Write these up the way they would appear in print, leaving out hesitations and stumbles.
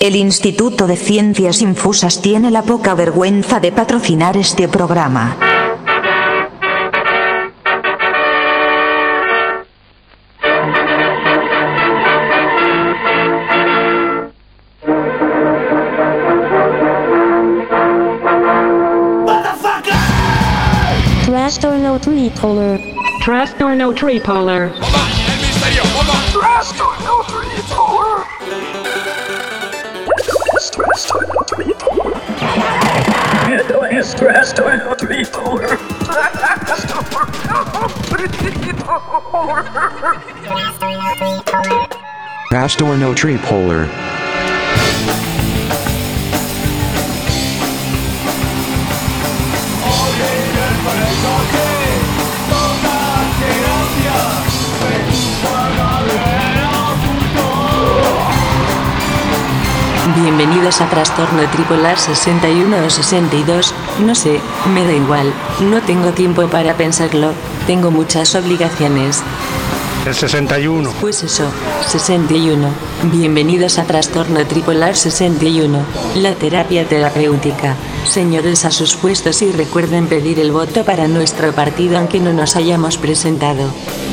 El Instituto de Ciencias Infusas tiene la poca vergüenza de patrocinar este programa. Trust or no tripolar. Trust or no tripolar. Trust or no tripolar. Trust or no tripolar. Trust or no tripolar. Trust or no tripolar. Bienvenidos a Trastorno Tripolar 61 o 62, no sé, me da igual, no tengo tiempo para pensarlo, tengo muchas obligaciones. El 61. Pues eso, 61. Bienvenidos a Trastorno Tripolar 61, la terapia terapéutica. Señores a sus puestos y recuerden pedir el voto para nuestro partido aunque no nos hayamos presentado.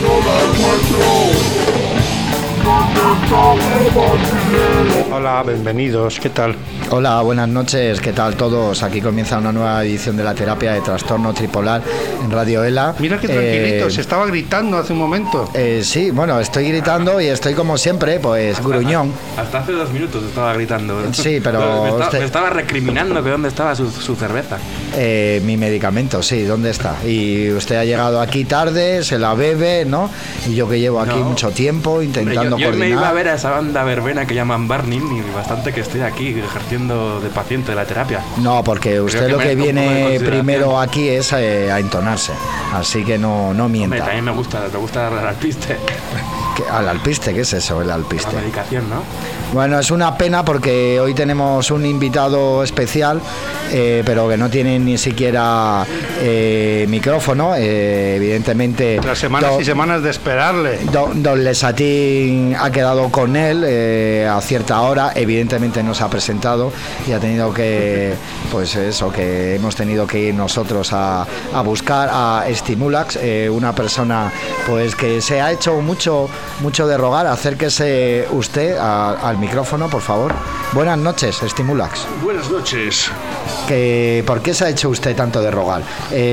Hola, bienvenidos, ¿qué tal? Hola, buenas noches, ¿qué tal todos? Aquí comienza una nueva edición de la terapia de Trastorno Tripolar en Radio ELA. Mira qué tranquilito, se estaba gritando hace un momento. Sí, bueno, estoy gritando y estoy como siempre, pues gruñón. Hasta hace 2 minutos estaba gritando. Sí, pero... Me estaba recriminando que dónde estaba su cerveza. Mi medicamento, sí, ¿dónde está? Y usted ha llegado aquí tarde, se la bebe, ¿no? Y yo que llevo aquí mucho tiempo intentando yo coordinar. me iba a ver a esa banda verbena que llaman Barney y bastante que estoy aquí ejerciendo de paciente de la terapia. No, porque usted lo que viene primero aquí es a entonarse, así que no mienta. Hombre, también me gusta el alpiste. ¿Al alpiste? ¿Qué es eso, el alpiste? La medicación, ¿no? Bueno, es una pena porque hoy tenemos un invitado especial, pero que no tiene ni siquiera micrófono, evidentemente. Las semanas y semanas de esperarle. Don Lesatín ha quedado con él a cierta hora, evidentemente no se ha presentado y ha tenido que, pues eso, que hemos tenido que ir nosotros a buscar a Stimulax, una persona pues que se ha hecho mucho de rogar. Acérquese usted al micrófono, por favor. Buenas noches, Stimulax. Buenas noches. ¿Por qué se ha hecho usted tanto de rogar?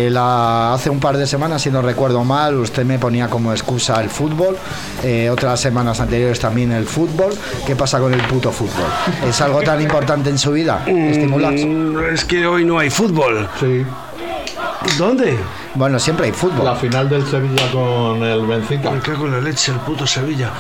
Hace un par de semanas, si no recuerdo mal, usted me ponía como excusa el fútbol, otras semanas anteriores también el fútbol. ¿Qué pasa con el puto fútbol? ¿Es algo tan importante en su vida, Stimulax? Es que hoy no hay fútbol. Sí. ¿Dónde? Bueno, siempre hay fútbol. La final del Sevilla con el Benfica. Me cago en la leche, el puto Sevilla.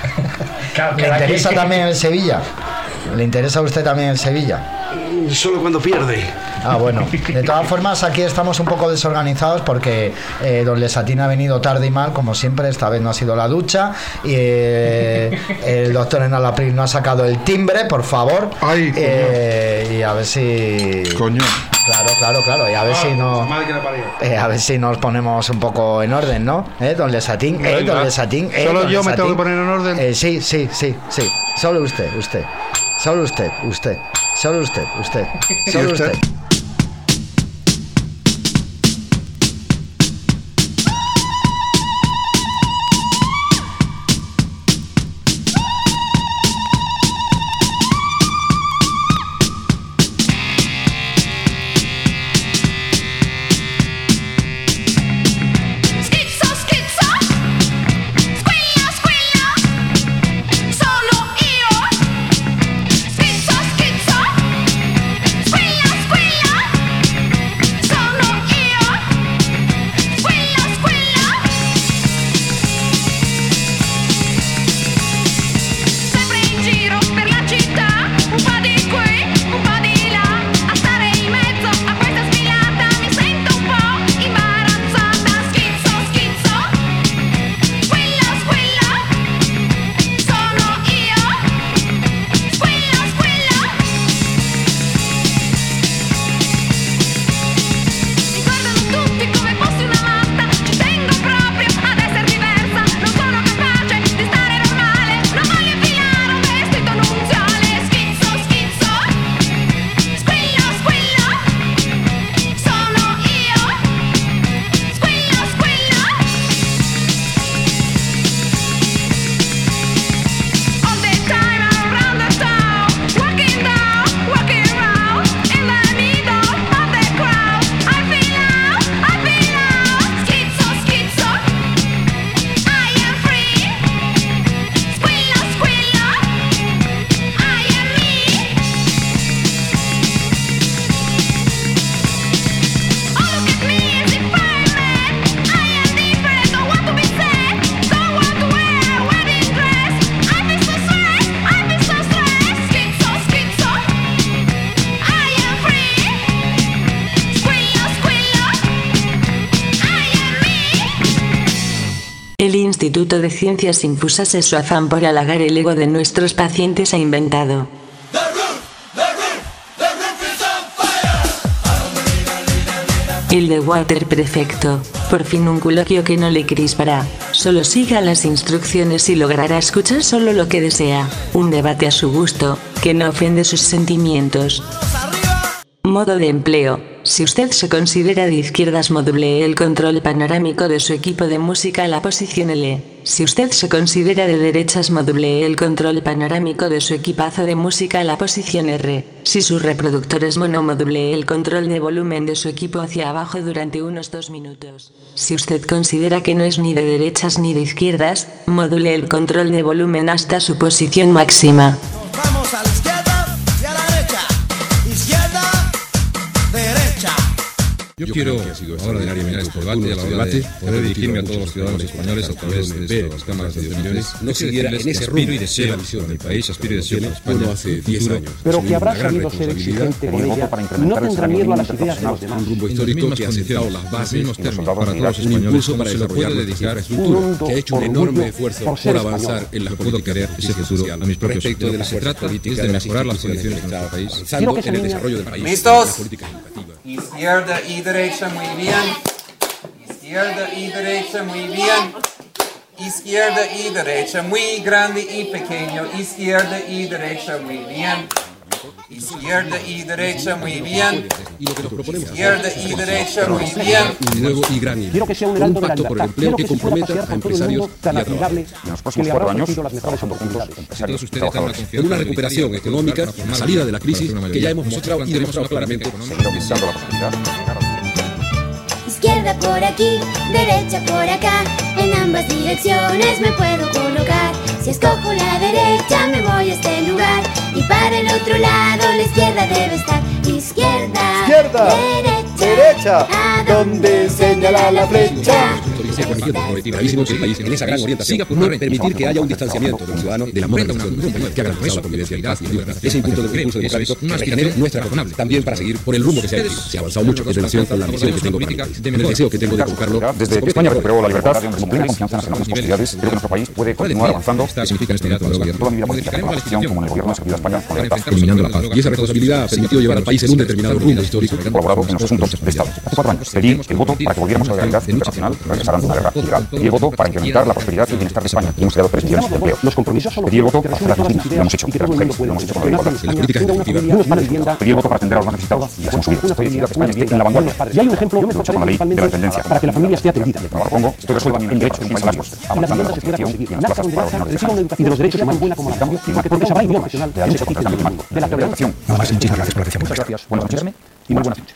¿Le interesa también el Sevilla? ¿Le interesa a usted también el Sevilla? Solo cuando pierde. Ah, bueno. De todas formas, aquí estamos un poco desorganizados porque don Lesatín ha venido tarde y mal, como siempre. Esta vez no ha sido la ducha. Y el doctor Enalapril no ha sacado el timbre, por favor. Ay, y a ver si... Coño. Claro. Y a ver si no... a ver si nos ponemos un poco en orden, ¿no? Don Lesatín, don Lesatín. ¿Solo don yo Lesatín. me tengo que poner en orden? Sí. Solo usted. Solo usted. Squilla, Instituto de Ciencias Infusas en su afán por halagar el ego de nuestros pacientes ha inventado. El de Water Perfecto, por fin un coloquio que no le crispará, solo siga las instrucciones y logrará escuchar solo lo que desea, un debate a su gusto, que no ofende sus sentimientos. Modo de empleo: si usted se considera de izquierdas, module el control panorámico de su equipo de música a la posición L. Si usted se considera de derechas, module el control panorámico de su equipazo de música a la posición R. Si su reproductor es mono, module el control de volumen de su equipo hacia abajo durante unos 2 minutos. Si usted considera que no es ni de derechas ni de izquierdas, module el control de volumen hasta su posición máxima. Vamos a la izquierda y a la derecha. Izquierda, derecha. Yo quiero, ahora de terminar este debate, poder dirigirme a todos los ciudadanos españoles a través de estas cámaras de opiniones, no siguiera en ese rumbo y deseo a mi país, aspiro y deseo para España hace 10 años. Pero que habrá sabido ser exigente con ella y no tendrá miedo a las ideas de los demás. Un rumbo histórico que ha sentado las bases para todos los españoles, para desarrollar dedicar a futuro, que ha hecho un enorme esfuerzo por avanzar en la puedo querer ese futuro a mis propios respecto de lo que se trata es de mejorar las condiciones de nuestro país, avanzando en el desarrollo del país. ¿Listos? Izquierda y derecha, muy bien. Izquierda y derecha, muy bien. Izquierda y derecha, muy grande y pequeño. Izquierda y derecha, muy bien. Izquierda y derecha, muy bien. Izquierda y derecha, muy bien. Nuevo y gran Quiero que sea un heraldo de la por el libertad. empleo Quiero que se pueda comprometa pasear a por todo el empresarios mundo tan y a admirable En los que próximos le 4 habrá años, ofrecido las mejores oportunidades. todos ustedes están en una recuperación económica, la salida de la crisis que ya hemos mostrado y demostrado claramente. Izquierda por aquí, derecha por acá, en ambas direcciones me puedo colocar. Si escojo la derecha me voy a este lugar y para el otro lado la izquierda debe estar. Izquierda, derecha, ¿a dónde señala la flecha? Gravísimo que el país en esa gran orientación no permitir que haya un distanciamiento del ciudadano de la modernización que ha garantizado la convivencia y paz y libertad. Ese impulso de impulso democrático que genere nuestra razonable también para seguir por el rumbo que se ha hecho. Se ha avanzado mucho en relación con la misión que tengo para mi país, el deseo que tengo de colocarlo. Desde España recuperó la libertad, como plena confianza en las enormes posibilidades, creo que nuestro país puede continuar avanzando. ¿Qué significa este dato de gobierno? Toda mi vida política, tanto en la oposición como en el gobierno, ha servido a España con lealtad. Eliminando la paz. Y esa responsabilidad permitió llevar al país en un determinado rumbo histórico. He colaborado en los asuntos de Estado. Hace 4 años pedí el voto para que volviéramos a la realidad internacional, regresarán de una guerra ilegal. Pedí el voto para incrementar la prosperidad y el bienestar de España y hemos creado 3 millones de empleo. Los compromisos son Pedí el voto para hacer la justicia, lo hemos hecho. Las mujeres, lo hemos hecho con la igualdad. Pedí el voto para atender a los más necesitados y hacemos subir. Estoy decidida que España esté en la vanguardia. Y hay un ejemplo, yo me con la ley de la dependencia. para que la familia esté atendida. No lo propongo, esto resuelva en derechos de un país vasco, avanzando en la construcción y en las plazas para ordenar y de los derechos humanos buena como la cambio, porque se habrá idiomas, de la lucha contra el cambio climático, de la tolerancia. Nada más, muchísimas gracias por la atención. Muchas gracias, buenas noches y muy buenas noches.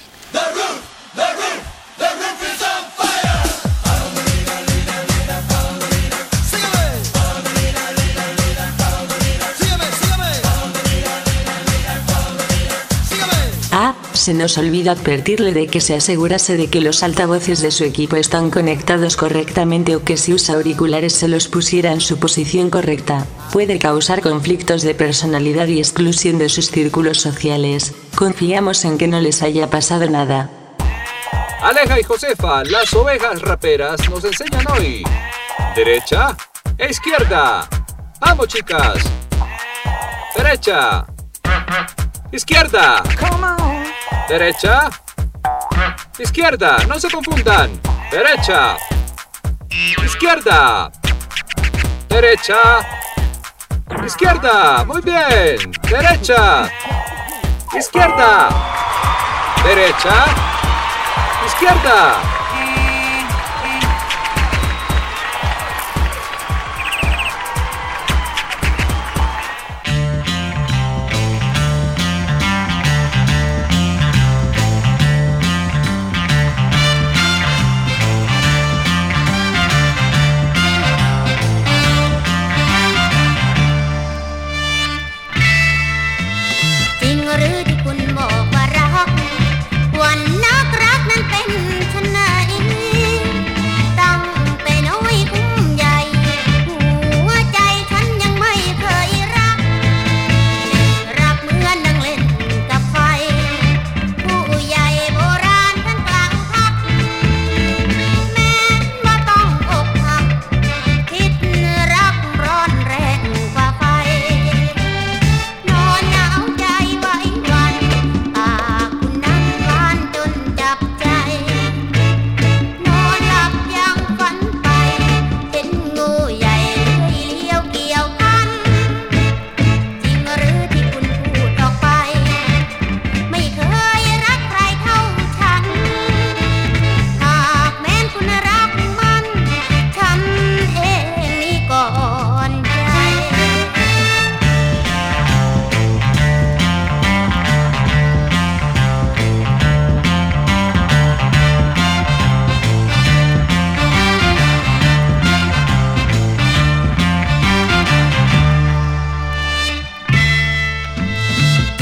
Se nos olvida advertirle de que se asegurase de que los altavoces de su equipo están conectados correctamente o que si usa auriculares se los pusiera en su posición correcta. Puede causar conflictos de personalidad y exclusión de sus círculos sociales. Confiamos en que no les haya pasado nada. Aleja y Josefa, las ovejas raperas, nos enseñan hoy. Derecha e izquierda. Vamos, chicas. Derecha. Izquierda. Derecha. Izquierda. No se confundan. Derecha. Izquierda. Derecha. Izquierda. Muy bien. Derecha. Izquierda. Derecha. Izquierda.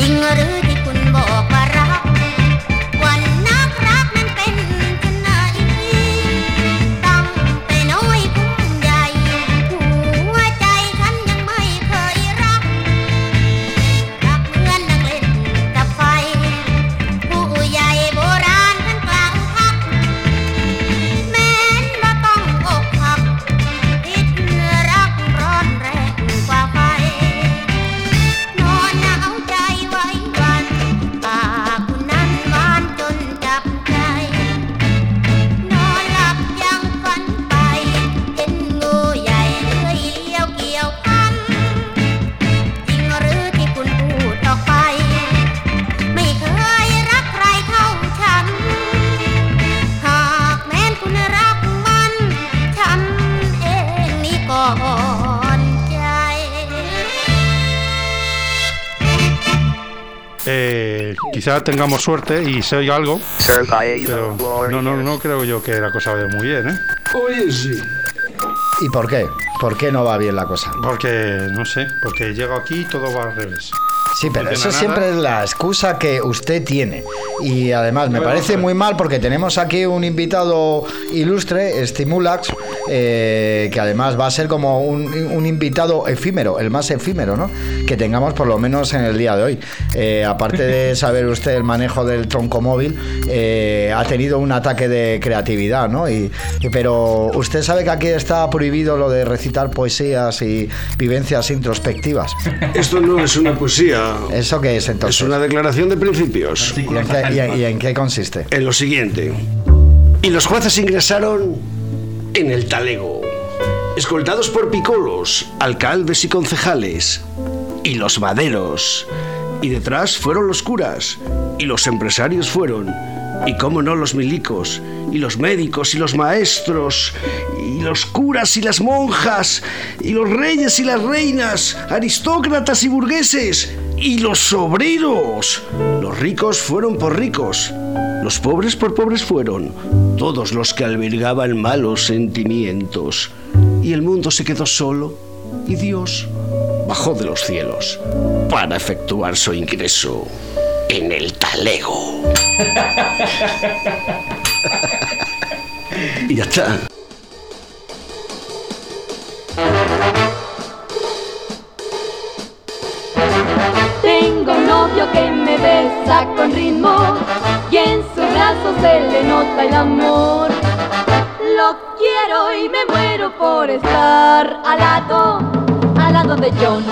จริงหรือที่คุณบอกว่ารักวันนักรักนั้นเป็นชนไหนตั้งแต่น้อยคุ้มใหญ่หัวใจฉันยังไม่เคยรักเหมือนนั่งเล่นกับไฟผู้ใหญ่โบราณท่านกล่าวทักแม้นว่าต้องอกหักติดรักร้อนแรงกว่าไฟนอนหนาวใจไว้วันปากคุณนั้นหวานจนจับใจนอนหลับยังฝันไปเห็นงูใหญ่เลื้อยเลี้ยวเกี่ยวพันจริงหรือที่คุณพูดออกไปไม่เคยรักใครเท่าฉันหากแม้นคุณรักมันฉันเองนี่ก่อนใจ Quizá tengamos suerte y se oiga algo, pero no creo yo que la cosa vaya muy bien, ¿eh? Oye, sí. ¿Y por qué? ¿Por qué no va bien la cosa? Porque, no sé, porque llego aquí y todo va al revés. Sí, pero No eso funciona siempre nada. es la excusa que usted tiene. Y además me parece muy mal porque tenemos aquí un invitado ilustre, Stimulax, que además va a ser como un invitado efímero, el más efímero, ¿no? Que tengamos por lo menos en el día de hoy. Aparte de saber usted el manejo del tronco móvil, ha tenido un ataque de creatividad, ¿no? Pero usted sabe que aquí está prohibido lo de recitar poesías y vivencias introspectivas. Esto no es una poesía. ¿Eso qué es entonces? Es una declaración de principios. ¿Y en qué consiste? En lo siguiente. Y los jueces ingresaron en el talego, escoltados por picolos, alcaldes y concejales, y los maderos. Y detrás fueron los curas, y los empresarios fueron, y cómo no los milicos, y los médicos y los maestros, y los curas y las monjas, y los reyes y las reinas, aristócratas y burgueses, y los obreros. Los ricos fueron por ricos, los pobres por pobres fueron, todos los que albergaban malos sentimientos. Y el mundo se quedó solo, y Dios bajó de los cielos para efectuar su ingreso en el talego. Y ya está. Tengo un novio que me besa con ritmo y en sus brazos se le nota el amor. Lo quiero y me muero por estar al lado de John.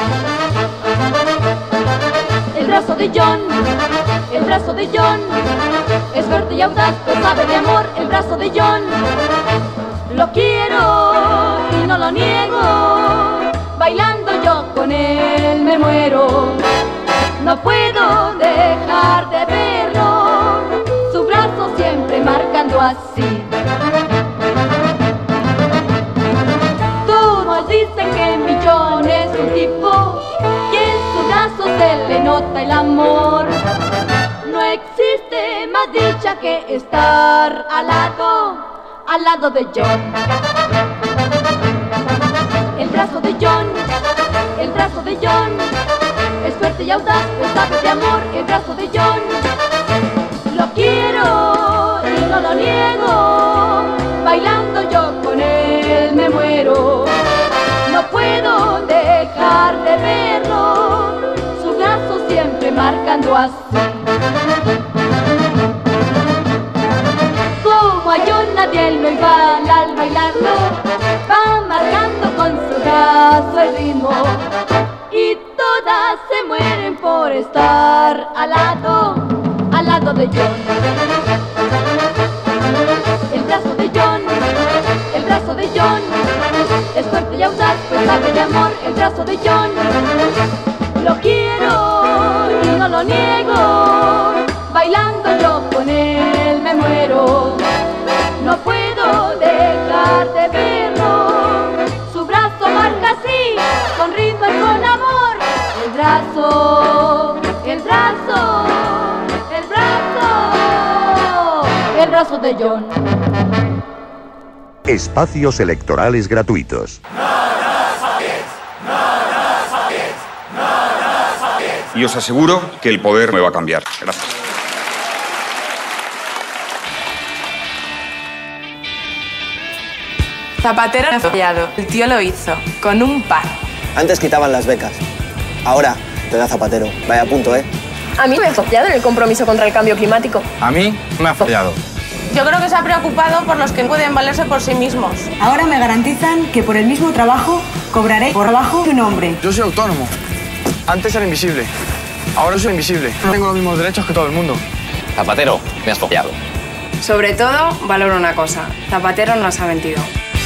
El brazo de John, el brazo de John, es fuerte y audaz, pues sabe de amor. El brazo de John, lo quiero y no lo niego. Bailando yo con él me muero. No puedo dejar de verlo, su brazo siempre marcando así. Todos dicen que mi John es un tipo y en su brazo se le nota el amor. No existe más dicha que estar al lado de John. El brazo de John, el brazo de John, es fuerte y audaz, pues sabe de amor. El brazo de John, lo quiero y no lo niego. Bailando yo con él me muero. No puedo dejar de verlo, su brazo siempre marcando así. Como a John nadie lo iguala al bailarlo, va marcando con su brazo el ritmo. Y todas se mueren por estar al lado de John. El brazo de John, el brazo de John, es fuerte y audaz, pues sabe de amor. El brazo de John, lo quiero y no lo niego. Bailando yo con él me muero. No puedo dejar de verlo, su brazo marca así, con ritmo y con amor. El brazo, el brazo, el brazo, el brazo de John. Espacios electorales gratuitos. y os aseguro que el poder me va a cambiar. Gracias. Zapatero no ha fallado. El tío lo hizo, con un par. Antes quitaban las becas. Ahora te da Zapatero. Vaya punto, ¿eh? A mí me ha fallado en el compromiso contra el cambio climático. A mí me ha fallado. Yo creo que se ha preocupado por los que no pueden valerse por sí mismos. Ahora me garantizan que por el mismo trabajo cobraré por abajo que un hombre. Yo soy autónomo. Antes era invisible. Ahora soy invisible. No tengo los mismos derechos que todo el mundo. Zapatero, me has fallado. Sobre todo, valoro una cosa. Zapatero nos ha mentido.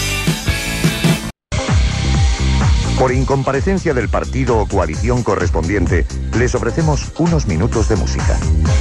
Por incomparecencia del partido o coalición correspondiente, les ofrecemos unos minutos de música.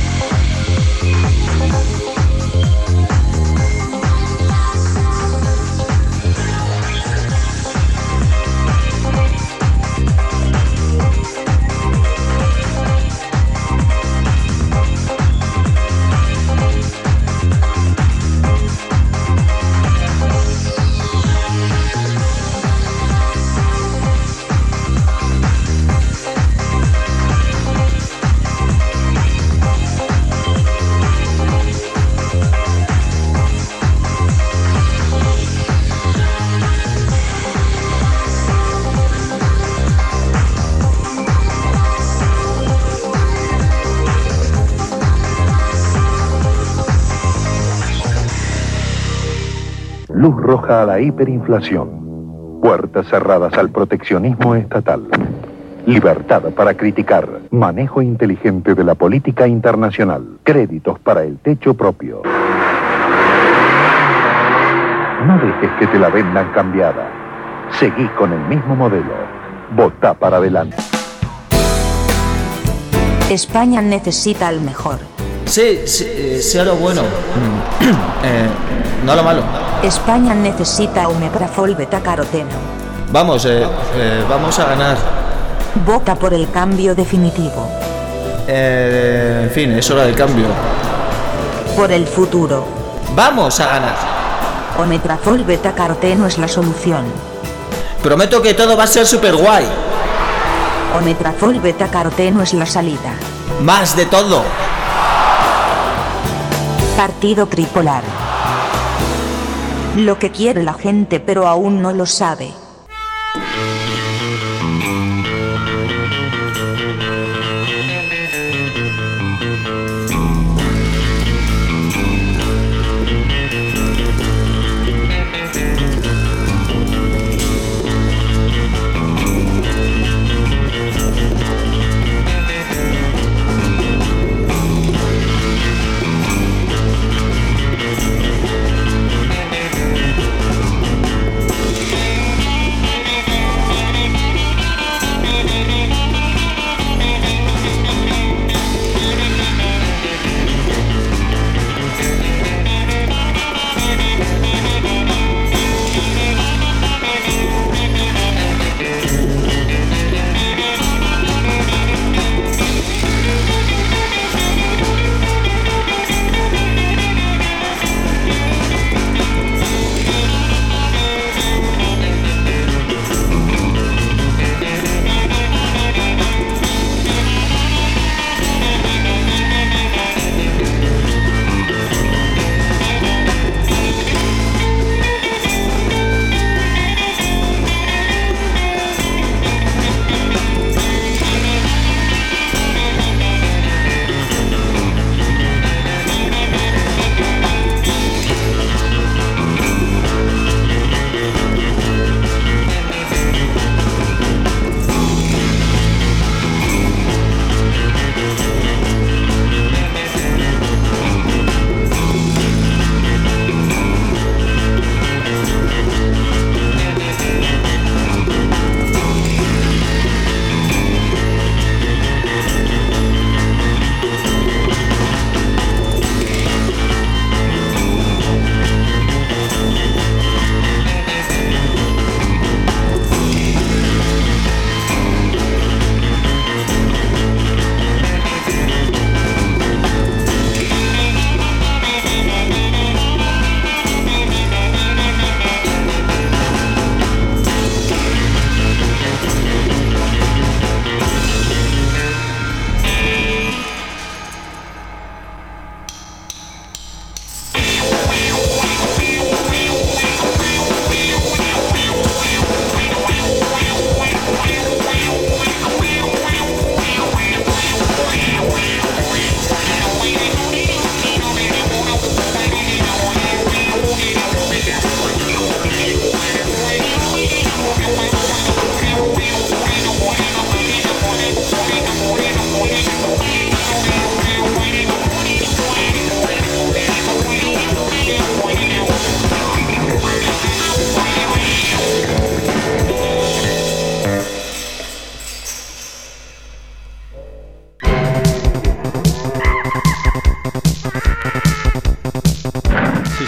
Luz roja a la hiperinflación. Puertas cerradas al proteccionismo estatal. Libertad para criticar. Manejo inteligente de la política internacional. Créditos para el techo propio. No dejes que te la vendan cambiada. Seguí con el mismo modelo. Votá para adelante. España necesita al mejor. Sí, a lo bueno. No a lo malo. España necesita omeprazol betacaroteno. Vamos a ganar. Vota por el cambio definitivo. En fin, es hora del cambio. Por el futuro. Vamos a ganar. Omeprazol betacaroteno es la solución. Prometo que todo va a ser súper guay. Omeprazol betacaroteno es la salida. Más de todo. Partido Tripolar. Lo que quiere la gente pero aún no lo sabe.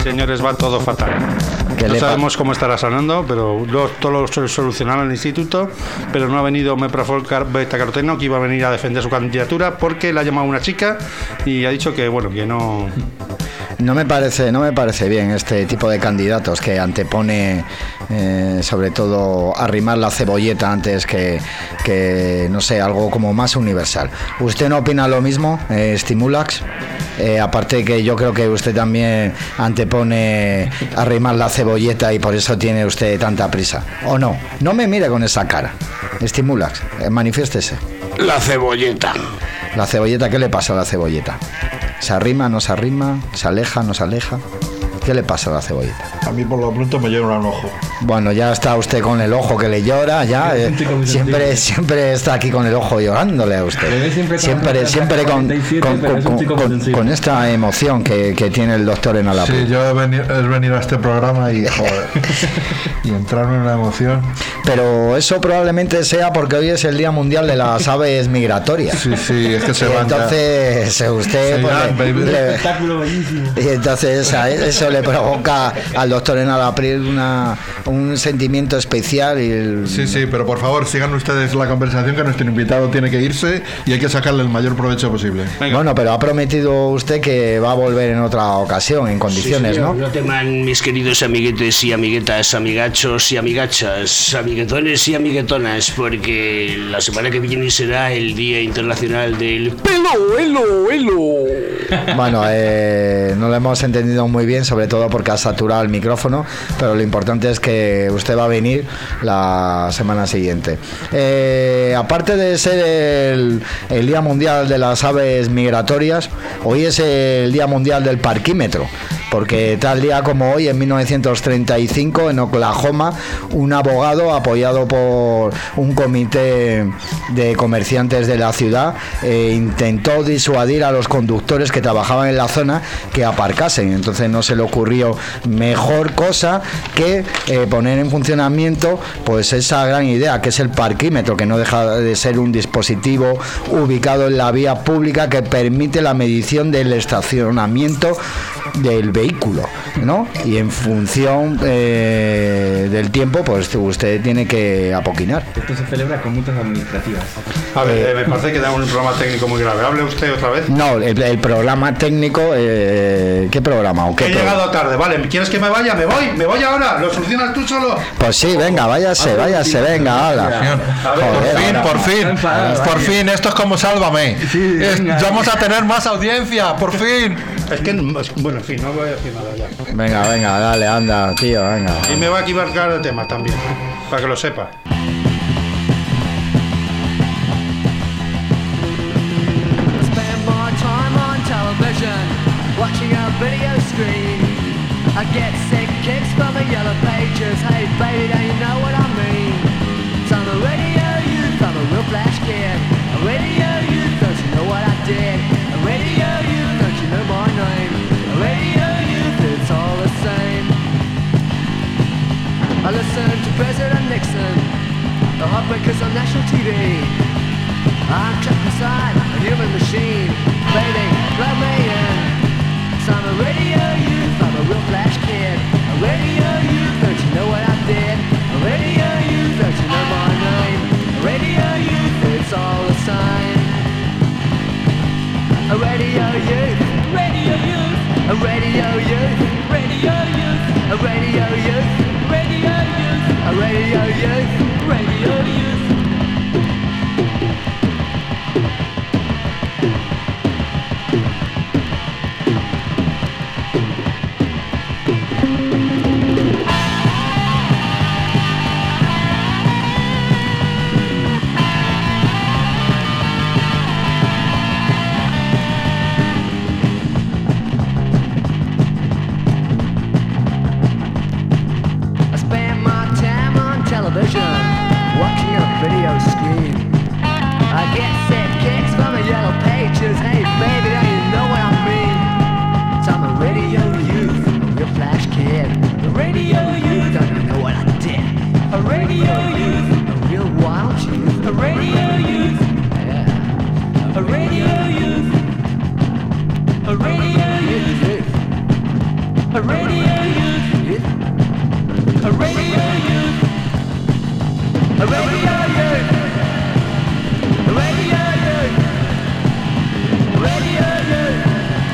señores, va todo fatal. No sabemos cómo estará sanando, pero todo lo solucionaron en el instituto, pero no ha venido Meprazol betacaroteno, que iba a venir a defender su candidatura porque le ha llamado una chica y ha dicho que bueno, que no... No me parece bien este tipo de candidatos que antepone sobre todo arrimar la cebolleta antes que no sé, algo como más universal. ¿Usted no opina lo mismo, Stimulax? Aparte que yo creo que usted también antepone arrimar la cebolleta y por eso tiene usted tanta prisa. ¿O no? No me mire con esa cara. Stimulax, manifiéstese. La cebolleta. ¿La cebolleta? ¿Qué le pasa a la cebolleta? ¿Se arrima, no se arrima? ¿Se aleja, no se aleja? ¿Qué le pasa a la cebolleta? A mí por lo pronto me llora un ojo. Bueno, ya está usted con el ojo que le llora, ya. Siempre está aquí con el ojo llorándole a usted. Siempre con esta emoción que tiene el doctor en Alapur. Sí, yo he venido a este programa y joder, y entrarme en una emoción. Pero eso probablemente sea porque hoy es el Día Mundial de las Aves Migratorias. Sí, es que se van. Entonces usted espectáculo bellísimo. Y entonces eso le provoca al doctor en Alapril un sentimiento especial. Sí, pero por favor sigan ustedes la conversación, que nuestro invitado tiene que irse y hay que sacarle el mayor provecho posible. Venga. Bueno, pero ha prometido usted que va a volver en otra ocasión, en condiciones, ¿no? No teman, mis queridos amiguetes y amiguetas, amigachos y amigachas, amiguetones y amiguetonas, porque la semana que viene será el Día Internacional del Pelo. Bueno, no lo hemos entendido muy bien, sobre todo porque ha saturado el micrófono, pero lo importante es que usted va a venir la semana siguiente. Aparte de ser el Día Mundial de las Aves Migratorias, hoy es el Día Mundial del Parquímetro, porque tal día como hoy, en 1935, en Oklahoma, un abogado apoyado por un comité de comerciantes de la ciudad intentó disuadir a los conductores que trabajaban en la zona que aparcasen. Entonces no se le ocurrió mejor cosa que poner en funcionamiento pues esa gran idea que es el parquímetro, que no deja de ser un dispositivo ubicado en la vía pública que permite la medición del estacionamiento del vehículo, ¿no? Y en función del tiempo, pues usted tiene que apoquinar. Esto se celebra con multas administrativas. A ver, me parece que tenemos un programa técnico muy grave. ¿Hable usted otra vez? No, el programa técnico, ¿qué programa? ¿O qué? He llegado tarde, vale. ¿Quieres que me vaya? Me voy ahora. ¿Lo solucionas tú solo? Pues sí, venga, váyase, venga, hala. Por fin, esto es como Sálvame. Sí, vamos a tener más audiencia, por fin. Es que, bueno, en fin, no voy a decir nada ya. Venga, dale, anda, tío, venga. Y me voy a equivocar de tema también, para que lo sepa. Watching a video screen, I get sick kicks from the yellow pages. Hey baby, don't you know what I mean? So I'm a radio youth, I'm a real flash kid. A radio youth, don't you know what I did? A radio youth, don't you know my name? A radio youth, it's all the same. I listen to President Nixon, the heartbreakers on national TV. I'm trapped inside a human machine, baby, love me in. I'm a radio youth, I'm a real flash kid. A radio youth, don't you know what I did? A radio youth, don't you know my name? A radio youth, it's all the same. A radio youth, radio youth. A radio youth, radio youth. A radio youth, radio youth. A radio youth, radio youth. Watching a A radio youth. A radio youth. A radio youth. A radio youth. Radio youth.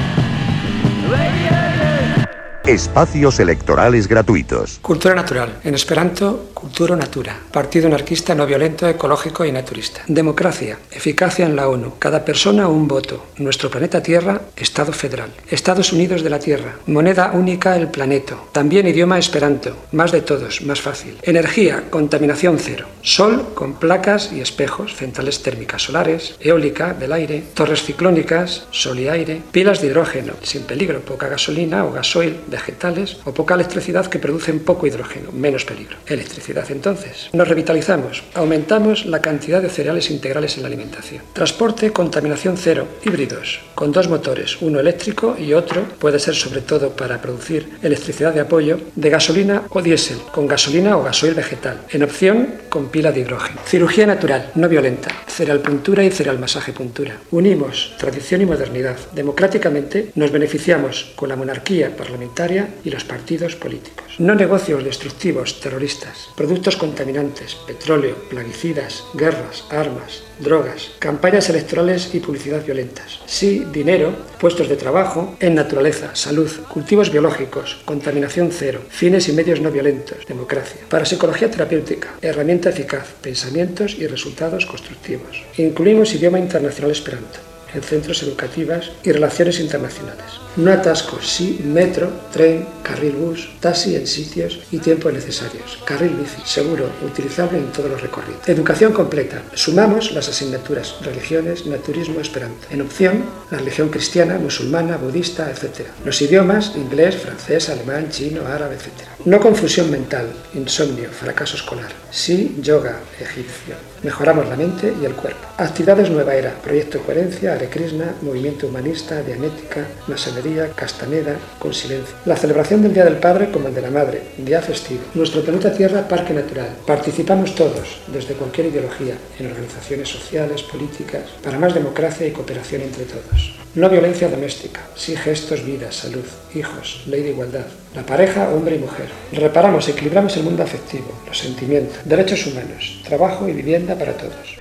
Radio youth. Espacios electorales gratuitos. Cultura natural. En esperanto, Kulturo Natura. Partido anarquista no violento, ecológico y naturista. Democracia. Eficacia en la ONU. Cada persona un voto. Nuestro planeta Tierra, Estado federal. Estados Unidos de la Tierra. Moneda única el planeto. También idioma esperanto. Más de todos, más fácil. Energía. Contaminación cero. Sol con placas y espejos. Centrales térmicas solares. Eólica del aire. Torres ciclónicas. Sol y aire. Pilas de hidrógeno. Sin peligro. Poca gasolina o gasoil. Vegetales o poca electricidad que producen poco hidrógeno, menos peligro. Electricidad entonces. Nos revitalizamos, aumentamos la cantidad de cereales integrales en la alimentación. Transporte, contaminación cero, híbridos, con 2 motores, uno eléctrico y otro, puede ser sobre todo para producir electricidad de apoyo, de gasolina o diésel, con gasolina o gasoil vegetal, en opción con pila de hidrógeno. Cirugía natural, no violenta, cerealpuntura y cerealmasaje puntura. Unimos tradición y modernidad. Democráticamente nos beneficiamos con la monarquía parlamentaria y los partidos políticos. No negocios destructivos, terroristas, productos contaminantes, petróleo, plaguicidas, guerras, armas, drogas, campañas electorales y publicidad violentas. Sí, dinero, puestos de trabajo, en naturaleza, salud, cultivos biológicos, contaminación cero, fines y medios no violentos, democracia. Parapsicología terapéutica, herramienta eficaz, pensamientos y resultados constructivos. Incluimos idioma internacional esperanto en centros educativos y relaciones internacionales. No atascos, sí metro, tren, carril bus, taxi en sitios y tiempo necesarios. Carril bici, seguro, utilizable en todos los recorridos. Educación completa. Sumamos las asignaturas, religiones, naturismo, esperanto. En opción, la religión cristiana, musulmana, budista, etc. Los idiomas, inglés, francés, alemán, chino, árabe, etc. No confusión mental, insomnio, fracaso escolar. Sí, yoga, egipcio. Mejoramos la mente y el cuerpo. Actividades Nueva Era, Proyecto Coherencia, Hare Krishna, Movimiento Humanista, Dianética, Masonería, Castaneda, con silencio. La celebración del Día del Padre como el de la Madre, día festivo. Nuestro planeta Tierra, parque natural. Participamos todos, desde cualquier ideología, en organizaciones sociales, políticas, para más democracia y cooperación entre todos. No violencia doméstica, sí gestos, vida, salud, hijos, ley de igualdad. La pareja, hombre y mujer. Reparamos, equilibramos el mundo afectivo, los sentimientos, derechos humanos, trabajo y vivienda para todos.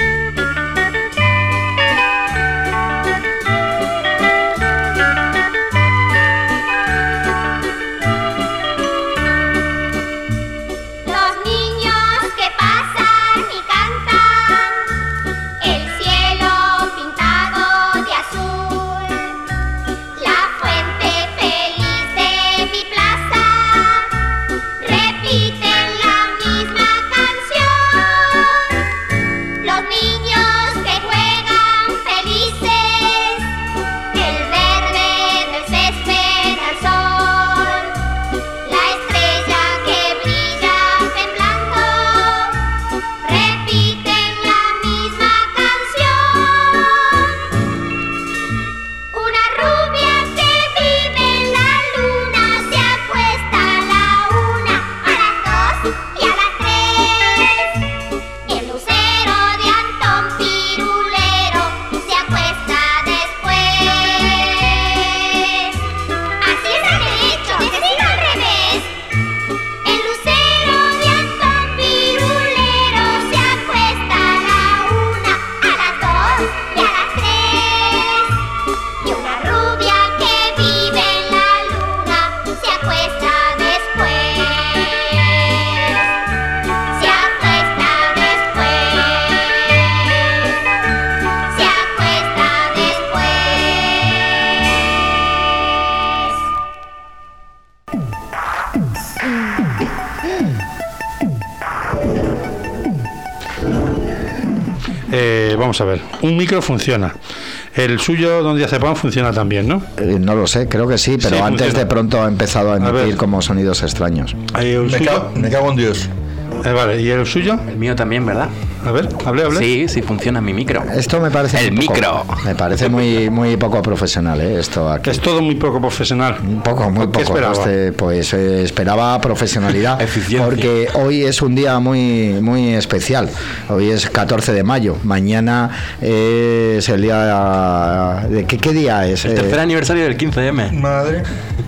Vamos a ver, un micro funciona. El suyo, donde hace pan, funciona también, ¿no? No lo sé, creo que sí, pero sí, antes funciona. De pronto ha empezado a emitir como sonidos extraños. Me cago en Dios. Vale, ¿y el suyo? El mío también, ¿verdad? A ver, hable. Sí, funciona mi micro. Esto me parece me parece muy poco profesional, esto aquí. Es todo muy poco profesional. Muy poco. ¿Qué esperaba? Esperaba profesionalidad. Eficiencia. Porque hoy es un día muy especial. Hoy es 14 de mayo. Mañana es el día de ¿qué día es? El tercer aniversario del 15M. Madre.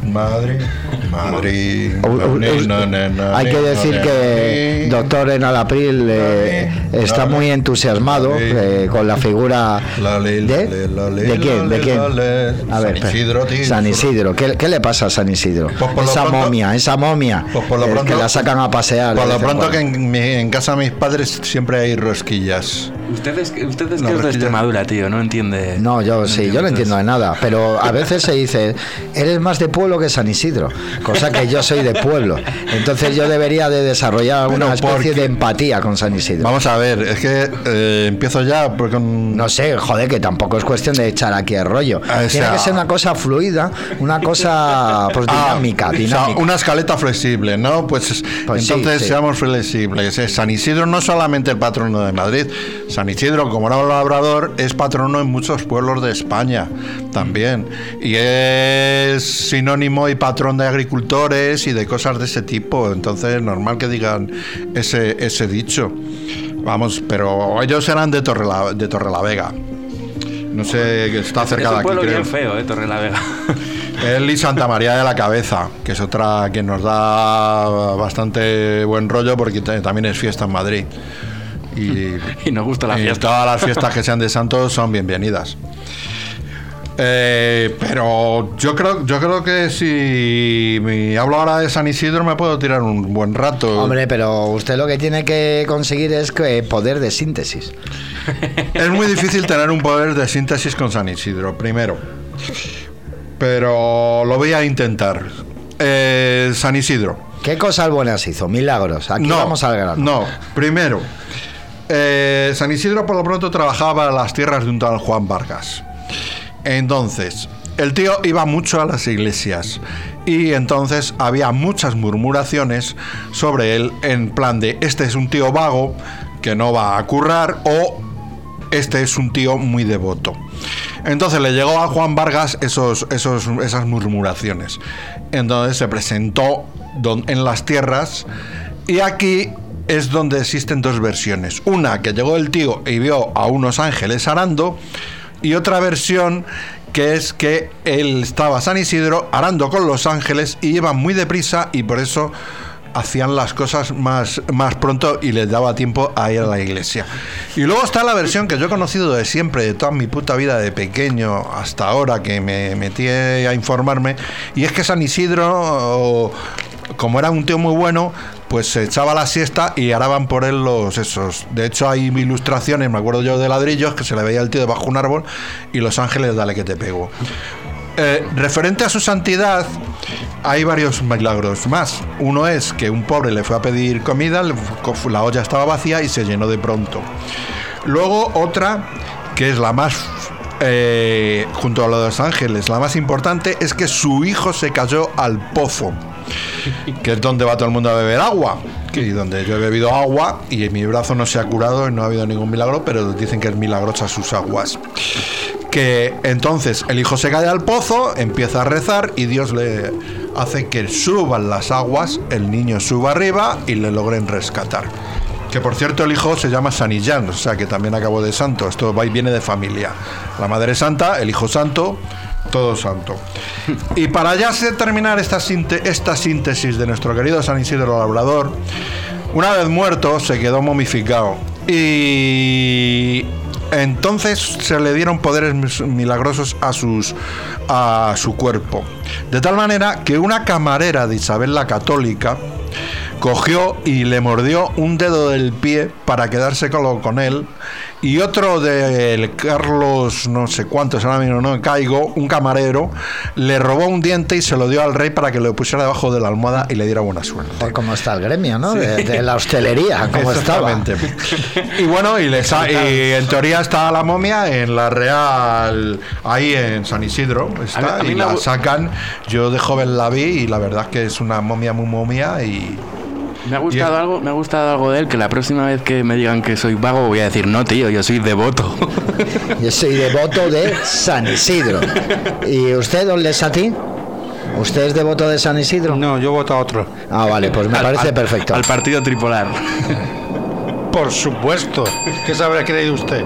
Hay que decir que doctor Enal April está muy entusiasmado con la figura ¿de quién? A ver, San Isidro. ¿Qué le pasa a San Isidro? Esa momia que la sacan a pasear. Por lo pronto que en casa de mis padres siempre hay rosquillas. Ustedes que es de Extremadura, tío, no entiende. No, yo no entiendo de nada, pero a veces se dice, eres más de pueblo que San Isidro, cosa que yo soy de pueblo. Entonces yo debería de desarrollar una especie de empatía con San Isidro. Vamos a ver, es que empiezo ya porque no sé, joder, que tampoco es cuestión de echar aquí el rollo. Tiene que ser una cosa fluida, una cosa dinámica. O sea, una escaleta flexible, ¿no? Pues entonces seamos flexibles. San Isidro no es solamente el patrono de Madrid. San Isidro, como era un labrador, es patrono en muchos pueblos de España también. Y es sinónimo y patrón de agricultores y de cosas de ese tipo. Entonces es normal que digan ese dicho. Vamos, pero ellos eran de Torrelavega. No sé, está cerca de aquí, creo. Es un pueblo bien feo, Torrelavega. Él y Santa María de la Cabeza, que es otra que nos da bastante buen rollo porque también es fiesta en Madrid. Y nos gusta la fiesta. Todas las fiestas que sean de santos son bienvenidas. Pero yo creo que si hablo ahora de San Isidro me puedo tirar un buen rato. Hombre, pero usted lo que tiene que conseguir es poder de síntesis. Es muy difícil tener un poder de síntesis con San Isidro, primero. Pero lo voy a intentar. San Isidro. ¿Qué cosas buenas hizo? Milagros. Aquí vamos al grano. No, primero. San Isidro por lo pronto trabajaba en las tierras de un tal Juan Vargas. Entonces, el tío iba mucho a las iglesias y entonces había muchas murmuraciones sobre él en plan de este es un tío vago que no va a currar o este es un tío muy devoto. Entonces le llegó a Juan Vargas esas murmuraciones. Entonces se presentó en las tierras y aquí es donde existen dos versiones. Una, que llegó el tío y vio a unos ángeles arando, y otra versión que es que él estaba San Isidro arando con los ángeles y iban muy deprisa y por eso hacían las cosas más pronto y les daba tiempo a ir a la iglesia. Y luego está la versión que yo he conocido de siempre, de toda mi puta vida, de pequeño hasta ahora que me metí a informarme, y es que San Isidro, como era un tío muy bueno, pues se echaba la siesta y araban por él esos. De hecho hay ilustraciones, me acuerdo yo, de ladrillos que se le veía al tío debajo de un árbol y los ángeles dale que te pego. Referente a su santidad hay varios milagros más. Uno es que un pobre le fue a pedir comida, la olla estaba vacía y se llenó de pronto. Luego otra, que es la más junto a los ángeles, la más importante, es que su hijo se cayó al pozo, que es donde va todo el mundo a beber agua, y donde yo he bebido agua y mi brazo no se ha curado y no ha habido ningún milagro, pero dicen que es milagrosa sus aguas. Que entonces el hijo se cae al pozo, empieza a rezar y Dios le hace que suban las aguas, el niño suba arriba y le logren rescatar. Que por cierto el hijo se llama Sanillán, o sea que también acabó de santo. Esto va y viene de familia. La madre santa, el hijo santo, todo santo. Y para ya terminar esta síntesis de nuestro querido San Isidro Labrador, una vez muerto se quedó momificado y entonces se le dieron poderes milagrosos a su cuerpo, de tal manera que una camarera de Isabel la Católica cogió y le mordió un dedo del pie para quedarse con él, y otro de Carlos no sé cuántos, ahora mismo no caigo, un camarero, le robó un diente y se lo dio al rey para que lo pusiera debajo de la almohada y le diera buena suerte. Por cómo está el gremio, ¿no? Sí. De la hostelería, como estaba. Y bueno, y en teoría está la momia en la Real, ahí en San Isidro está, y la sacan. Yo de joven la vi y la verdad es que es una momia muy momia y Me ha gustado algo de él, que la próxima vez que me digan que soy vago voy a decir, no, tío, yo soy devoto. Yo soy devoto de San Isidro. ¿Y usted, don Lesati? ¿Usted es devoto de San Isidro? No, yo voto a otro. Ah, vale, pues me parece perfecto. Al partido tripolar. Por supuesto. ¿Qué se habrá creído usted?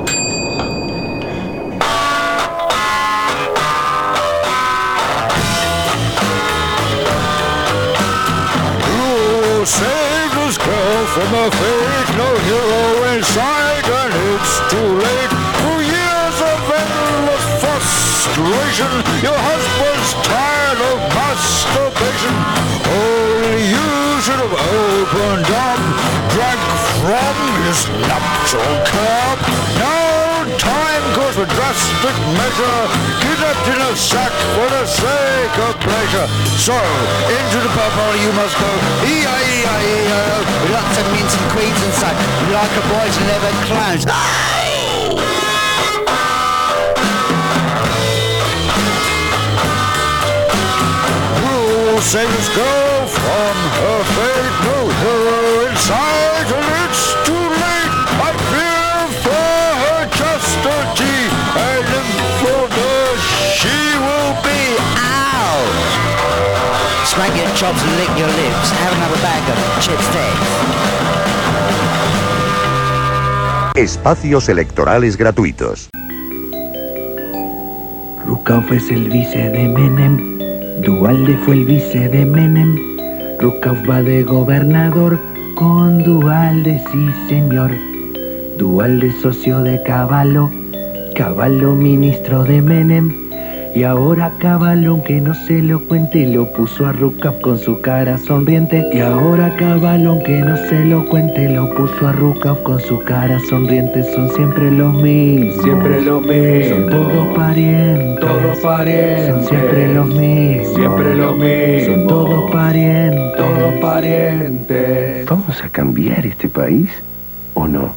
Saved this girl from a fate, no hero in sight, and it's too late. For years of endless frustration, your husband's tired of masturbation. Only you should have opened up, drank from his nuptial cup. Now time goes for drastic measure, kidnapped in a sack for the sake of pleasure. So, into the pub party you must go. E-I-E-I-E-I-O. With lots of mints and queens and such. Like a boy's leather clowns. We'll save this girl from her fate. No hero in sight, and it's too late. I fear for her chastity, and for the she will be out. Smack your chops and lick your lips. Have another bag of chipsticks. Espacios electorales gratuitos. Rukov es el vice de Menem. Duhalde fue el vice de Menem. Rukov va de gobernador con Duhalde, sí señor. Duhalde socio de Cavallo. Cavallo ministro de Menem. Y ahora Cavallo, aunque no se lo cuente, lo puso a Rukov con su cara sonriente. Y ahora Cavallo, aunque no se lo cuente, lo puso a Rukov con su cara sonriente. Son siempre los mismos, siempre los mismos. Son todos parientes, todos parientes. Son siempre los mismos, siempre los mismos. Son todos parientes, todos parientes. ¿Vamos a cambiar este país o no?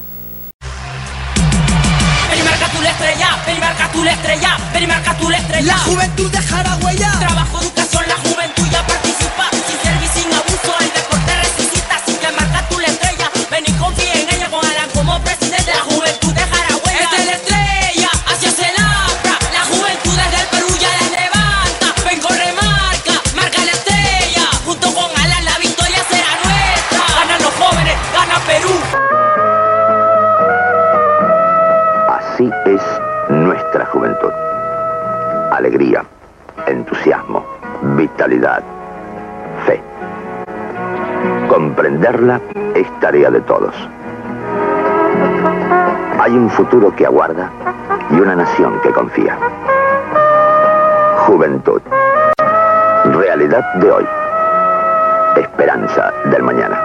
Tú la estrella, ven y marca tú la estrella. La juventud dejará huella. Trabajo, educación, la juventud ya participa. Sin servicio, sin abuso, el deporte resucita. Así que marca tú la estrella, ven y confía en ella. Con Alan como presidente, la juventud dejará huella. Esta es la estrella, hacia se labra. La juventud desde el Perú ya la levanta. Ven, corre, marca la estrella. Junto con Alan la victoria será nuestra. Ganan los jóvenes, gana Perú. Así es nuestra juventud. Alegría, entusiasmo, vitalidad, fe. Comprenderla es tarea de todos. Hay un futuro que aguarda y una nación que confía. Juventud. Realidad de hoy. Esperanza del mañana.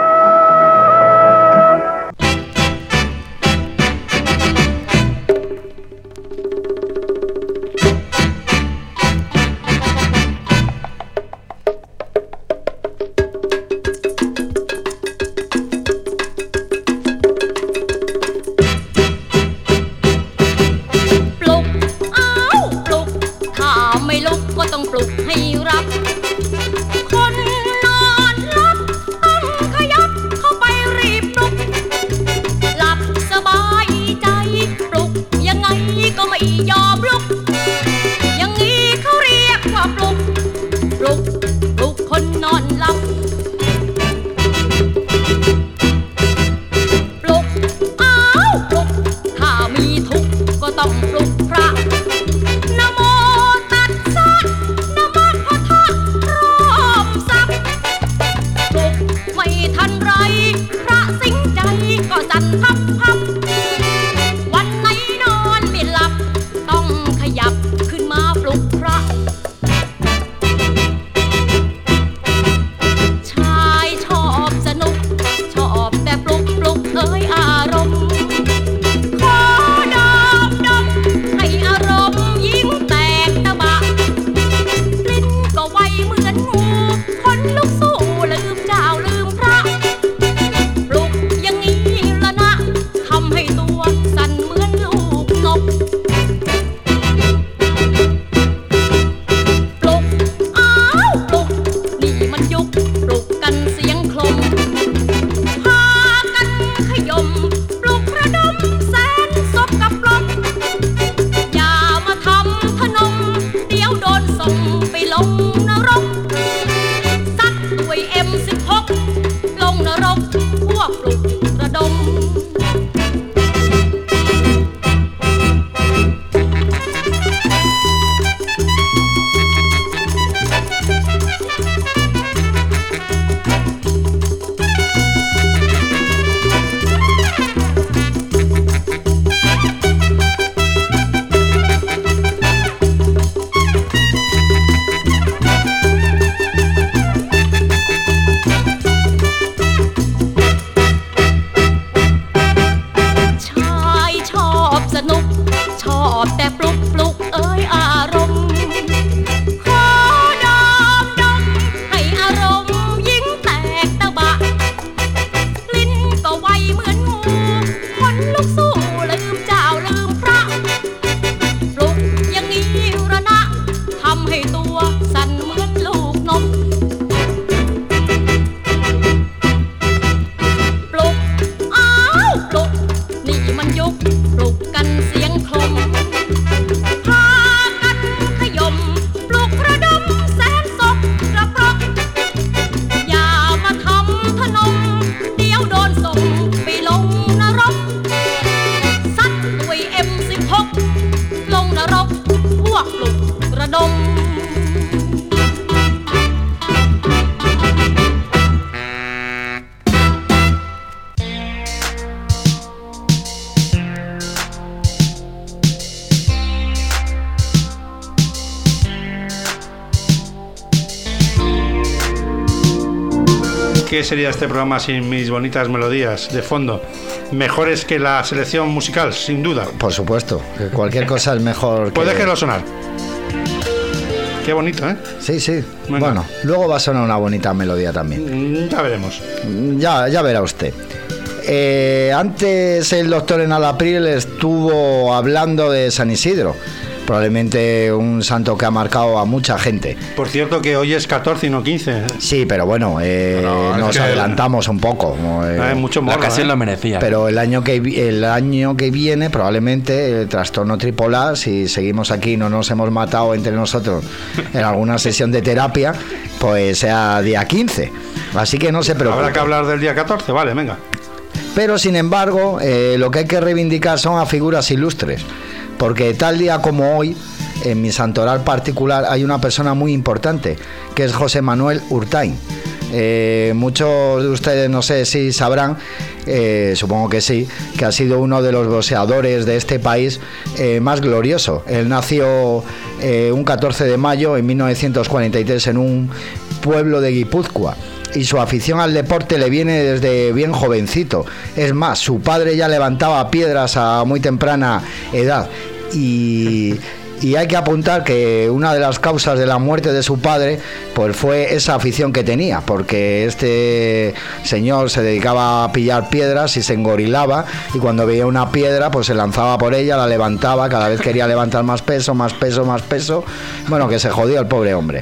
¿qué sería este programa sin mis bonitas melodías de fondo? Mejores que la selección musical, sin duda. Por supuesto, que cualquier cosa es mejor. Pues déjelo sonar. Qué bonito, ¿eh? Sí, sí. Venga. Bueno, luego va a sonar una bonita melodía también. Ya veremos. Ya verá usted. Antes el doctor Enalapril estuvo hablando de San Isidro. Probablemente un santo que ha marcado a mucha gente. Por cierto que hoy es 14 y no 15. Sí, pero bueno, nos adelantamos un poco. Mucho morro, la ocasión lo merecía. Pero el año que viene probablemente el trastorno tripolar, si seguimos aquí y no nos hemos matado entre nosotros en alguna sesión de terapia, pues sea día 15. Así que no se preocupe. Habrá que hablar del día 14, vale, venga. Pero sin embargo, lo que hay que reivindicar son a figuras ilustres. Porque tal día como hoy, en mi santoral particular, hay una persona muy importante, que es José Manuel Urtain. Muchos de ustedes, no sé si sabrán, supongo que sí, que ha sido uno de los boxeadores de este país más glorioso. Él nació un 14 de mayo en 1943 en un pueblo de Guipúzcoa. Y su afición al deporte le viene desde bien jovencito. Es más, su padre ya levantaba piedras a muy temprana edad. Y hay que apuntar que una de las causas de la muerte de su padre pues fue esa afición que tenía, porque este señor se dedicaba a pillar piedras y se engorilaba, y cuando veía una piedra pues se lanzaba por ella, la levantaba, cada vez quería levantar más peso, bueno, que se jodió el pobre hombre.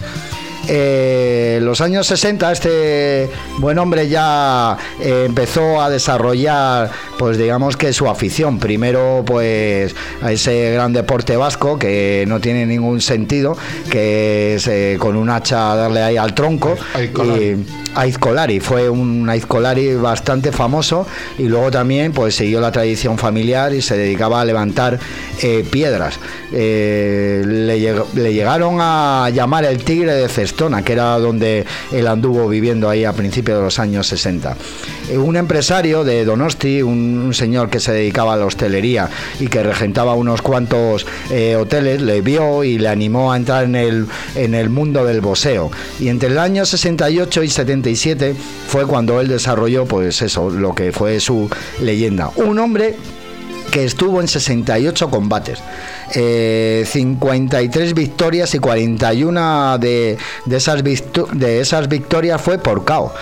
Los años 60 este buen hombre ya empezó a desarrollar, pues digamos que su afición, primero pues a ese gran deporte vasco que no tiene ningún sentido, que es con un hacha darle ahí al tronco, Aizkolari, fue un Aizkolari bastante famoso, y luego también pues siguió la tradición familiar y se dedicaba a levantar piedras. Le llegaron a llamar el tigre de Cestona, que era donde él anduvo viviendo ahí a principios de los años 60. Un empresario de Donosti, un señor que se dedicaba a la hostelería y que regentaba unos cuantos hoteles, le vio y le animó a entrar en el mundo del boxeo, y entre el año 68 y 77 fue cuando él desarrolló pues eso, lo que fue su leyenda. Un hombre que estuvo en 68 combates, 53 victorias, y 41 de esas victorias fue por KO.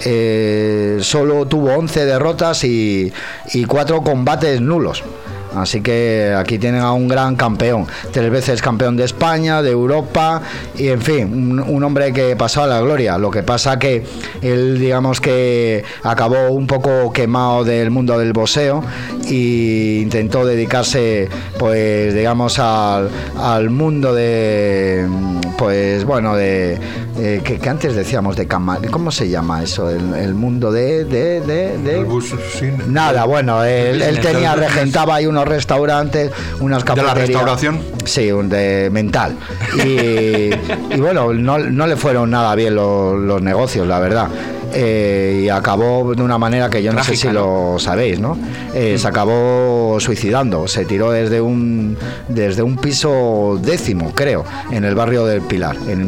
Solo tuvo 11 derrotas y 4 combates nulos. Así que aquí tienen a un gran campeón, 3 veces campeón de España, de Europa, y en fin, un hombre que pasó a la gloria. Lo que pasa que él, digamos que acabó un poco quemado del mundo del boxeo e intentó dedicarse, pues digamos, al mundo de, pues bueno, de que antes decíamos de ¿cómo se llama eso? El mundo de nada, bueno, él tenía, regentaba ahí unos restaurantes, unas cafeterías. ¿De la restauración? Sí, de mental. Y bueno, no le fueron nada bien los negocios, la verdad. Y acabó de una manera que yo no sé si lo sabéis, ¿no? Se acabó suicidando, se tiró desde un piso 10º, creo, en el barrio del Pilar, en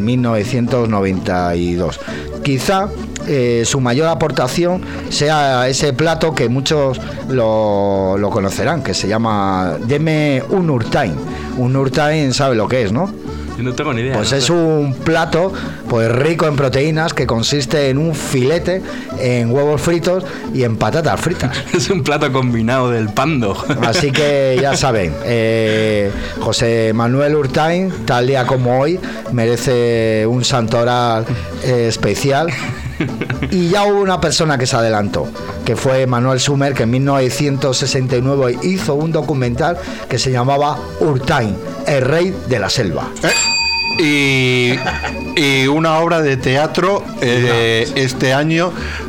1992. Quizá su mayor aportación sea ese plato que muchos lo conocerán, que se llama Deme un Urtain. Un Urtain, ¿sabe lo que es, no? No tengo ni idea. Pues es un plato pues rico en proteínas, que consiste en un filete, en huevos fritos y en patatas fritas. Es un plato combinado del pando. Así que ya saben, José Manuel Urtain, tal día como hoy, merece un santoral especial. Y ya hubo una persona que se adelantó, que fue Manuel Sumer, que en 1969 hizo un documental que se llamaba Urtain, el rey de la selva. Y una obra de teatro este año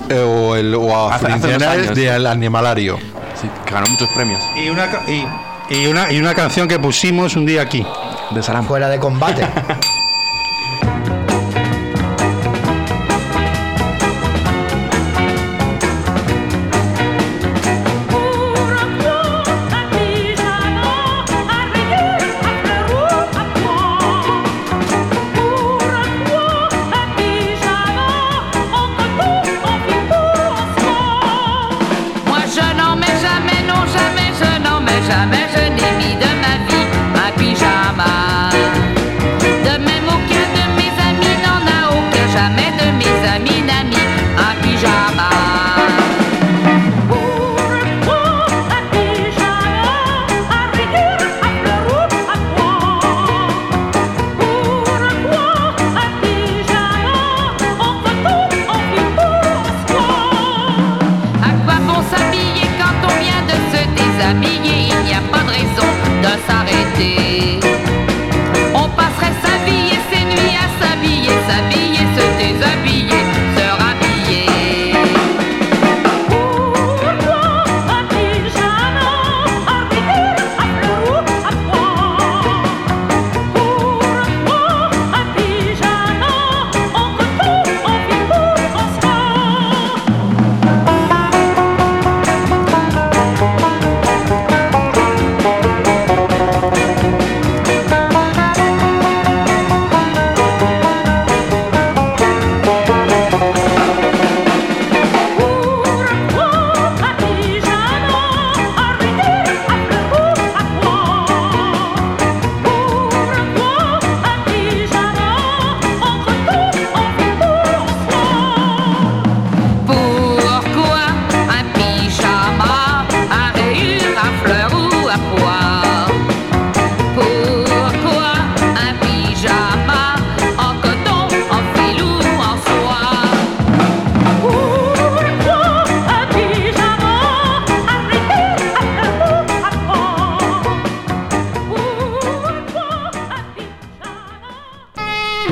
o a finales del Animalario. Sí, que ganó muchos premios. Y una canción que pusimos un día aquí, de Salam. Fuera de combate.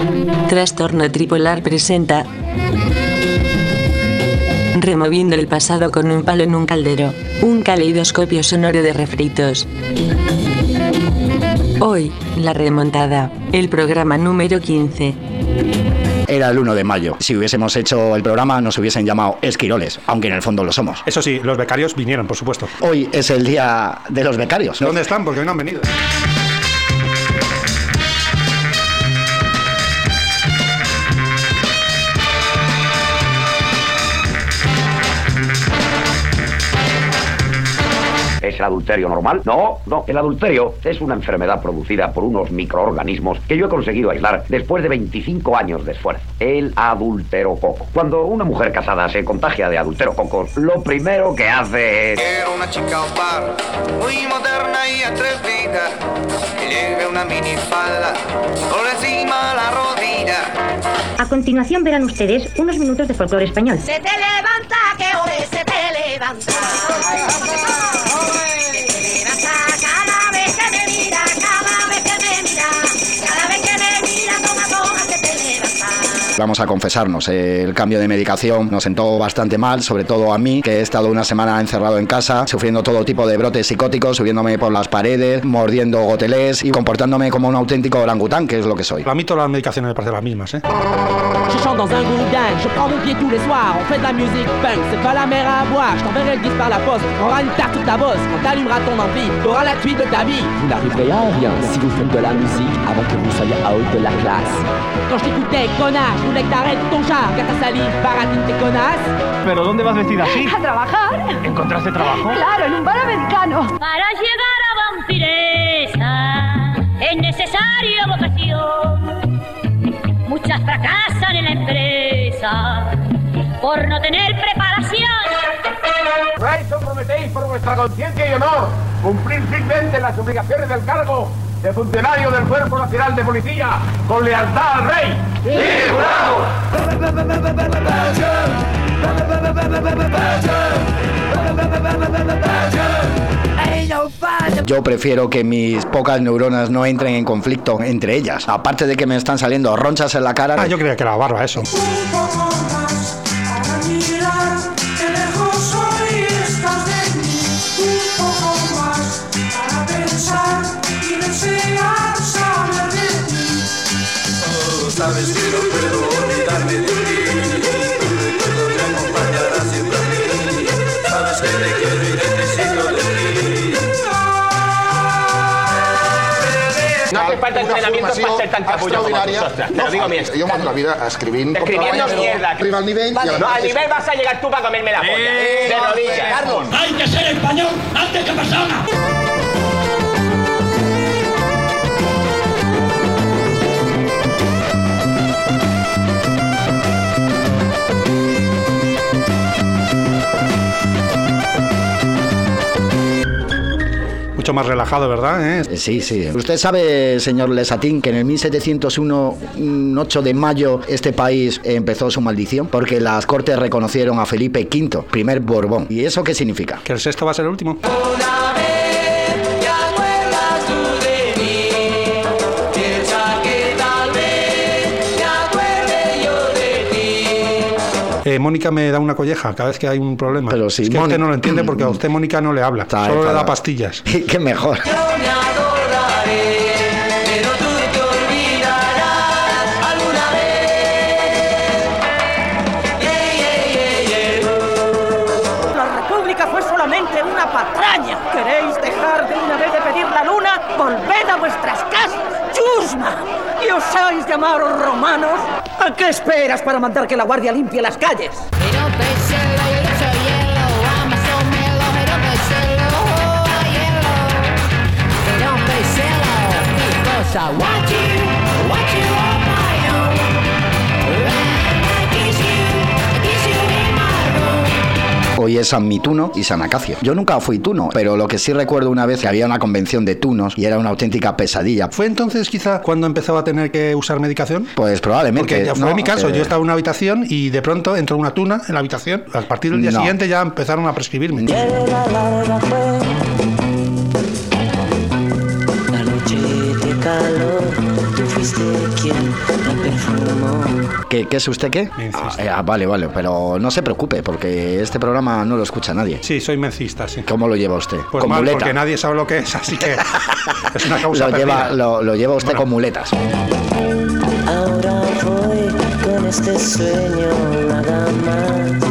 Trastorno Tripolar presenta Removiendo el pasado con un palo en un caldero, un caleidoscopio sonoro de refritos. Hoy, La Remontada, el programa número 15. Era el 1 de mayo. Si hubiésemos hecho el programa nos hubiesen llamado esquiroles, aunque en el fondo lo somos. Eso sí, los becarios vinieron, por supuesto. Hoy es el día de los becarios, ¿no? ¿Dónde están? Porque hoy no han venido. ¿Es el adulterio normal? No, el adulterio es una enfermedad producida por unos microorganismos que yo he conseguido aislar después de 25 años de esfuerzo. El adulterococo. Cuando una mujer casada se contagia de adulterococos, lo primero que hace es... Quiero una chica au bar, muy moderna y atrevida, que lleve una minifalda por encima de la rodilla. A continuación verán ustedes unos minutos de folclore español. Se te levanta, que hoy se te levanta. Vamos a confesarnos, el cambio de medicación nos sentó bastante mal, sobre todo a mí, que he estado una semana encerrado en casa, sufriendo todo tipo de brotes psicóticos, subiéndome por las paredes, mordiendo gotelés y comportándome como un auténtico orangután, que es lo que soy. A mí todas las medicaciones me parecen las mismas, ¿eh? Je chante dans un groupe gang, je prends mon pied tous les soirs, on fait de la musique punk, c'est pas la mer à boire, je t'enverrai le disque par la poste, on aura une tarte toute ta bosse, quand t'allumeras ton ampli, t'auras la suite de ta vie. Vous n'arriverez à rien si vous faites de la musique avant que vous soyez out de la classe. Quand je t'écoutais, connasse, je voulais que t'arrêtes ton char, que ta salive baratine tes connasses. ¿Pero dónde vas vestida así? A trabajar. ¿Encontraste trabajo? Claro, en un bar americano. Para llegar a vampiresa es necesaria vocación. Muchas fracasan en la empresa por no tener preparación. ¿Juráis o prometéis por vuestra conciencia y honor cumplir fielmente las obligaciones del cargo de funcionario del Cuerpo Nacional de Policía con lealtad al rey? ¡Sí, juramos! Yo prefiero que mis pocas neuronas no entren en conflicto entre ellas. Aparte de que me están saliendo ronchas en la cara. Ah, yo creía que era barba eso. Sabes que no puedo olvidarme de ti. Tu recuerdo me acompañará siempre a mí. Sabes que te quiero y necesito de ti. No hace falta entrenamiento para ser tan capullo como vosotras. Te lo digo bien. Jo m'ho la vida escrivint... Escribiendo mierda. Arriba al nivell... No, al nivel vas a llegar tú para comerme la polla. De rodillas. Hay que ser español antes que persona. Mucho más relajado, ¿verdad? Sí. Usted sabe, señor Lesatín, que en el 1701, un 8 de mayo, este país empezó su maldición porque las Cortes reconocieron a Felipe V, primer Borbón. ¿Y eso qué significa? Que el sexto va a ser el último. Mónica me da una colleja cada vez que hay un problema. Pero sí, es que usted no lo entiende porque a usted Mónica no le habla, solo le da pastillas. Qué mejor. La república fue solamente una patraña. ¿Queréis dejar de una vez de pedir la luna? Volved a vuestras casas. ¡Chusma! ¿Y osáis llamaros romanos? ¿A qué esperas para mandar que la guardia limpie las calles? Hoy es San Mituno y San Acacio. Yo nunca fui tuno, pero lo que sí recuerdo una vez que había una convención de tunos y era una auténtica pesadilla. ¿Fue entonces quizá cuando empezaba a tener que usar medicación? Pues probablemente. Porque fue mi caso, yo estaba en una habitación y de pronto entró una tuna en la habitación. A partir del día siguiente ya empezaron a prescribirme. La noche de calor, tú de quien me perfumó. ¿Qué es usted qué? Vale, pero no se preocupe porque este programa no lo escucha nadie. Sí, soy mencista, sí. ¿Cómo lo lleva usted? Pues con mal, muleta. porque nadie sabe lo que es, así que es una causa perdida. Lo lleva usted con muletas. Ahora voy con este sueño nada más.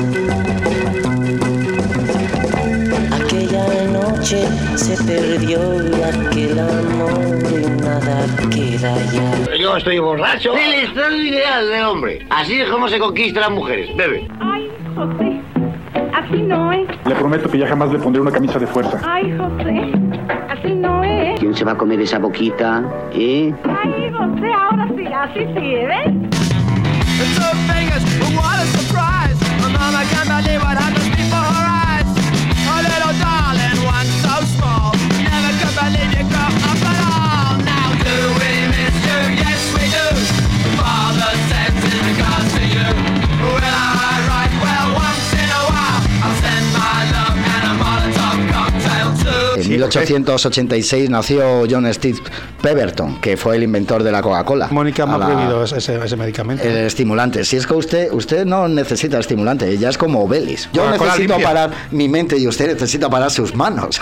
Aquella noche se perdió y aquel amor y nada queda ya. Yo estoy borracho. El estado ideal del hombre. Así es como se conquista a las mujeres. Bebe. Ay, José, así no es. Le prometo que ya jamás le pondré una camisa de fuerza. Ay, José, así no es. ¿Quién se va a comer esa boquita? Ay, José, ahora sí, así sí, ¿ves? Two fingers, what a surprise. My mama can't believe what happens before her eyes. A little darling, one so small. Never could believe you grow up at all. Now do we miss you? Yes we do. Father sends in regards to you. Will I write? Well, once in a while I'll send my love and a Molotov cocktail too. En 1886 nació John Steve Pemberton, que fue el inventor de la Coca-Cola. Mónica me ha prohibido ese medicamento. El estimulante. Si es que usted no necesita estimulante, ya es como Belis. Yo necesito parar mi mente y usted necesita parar sus manos.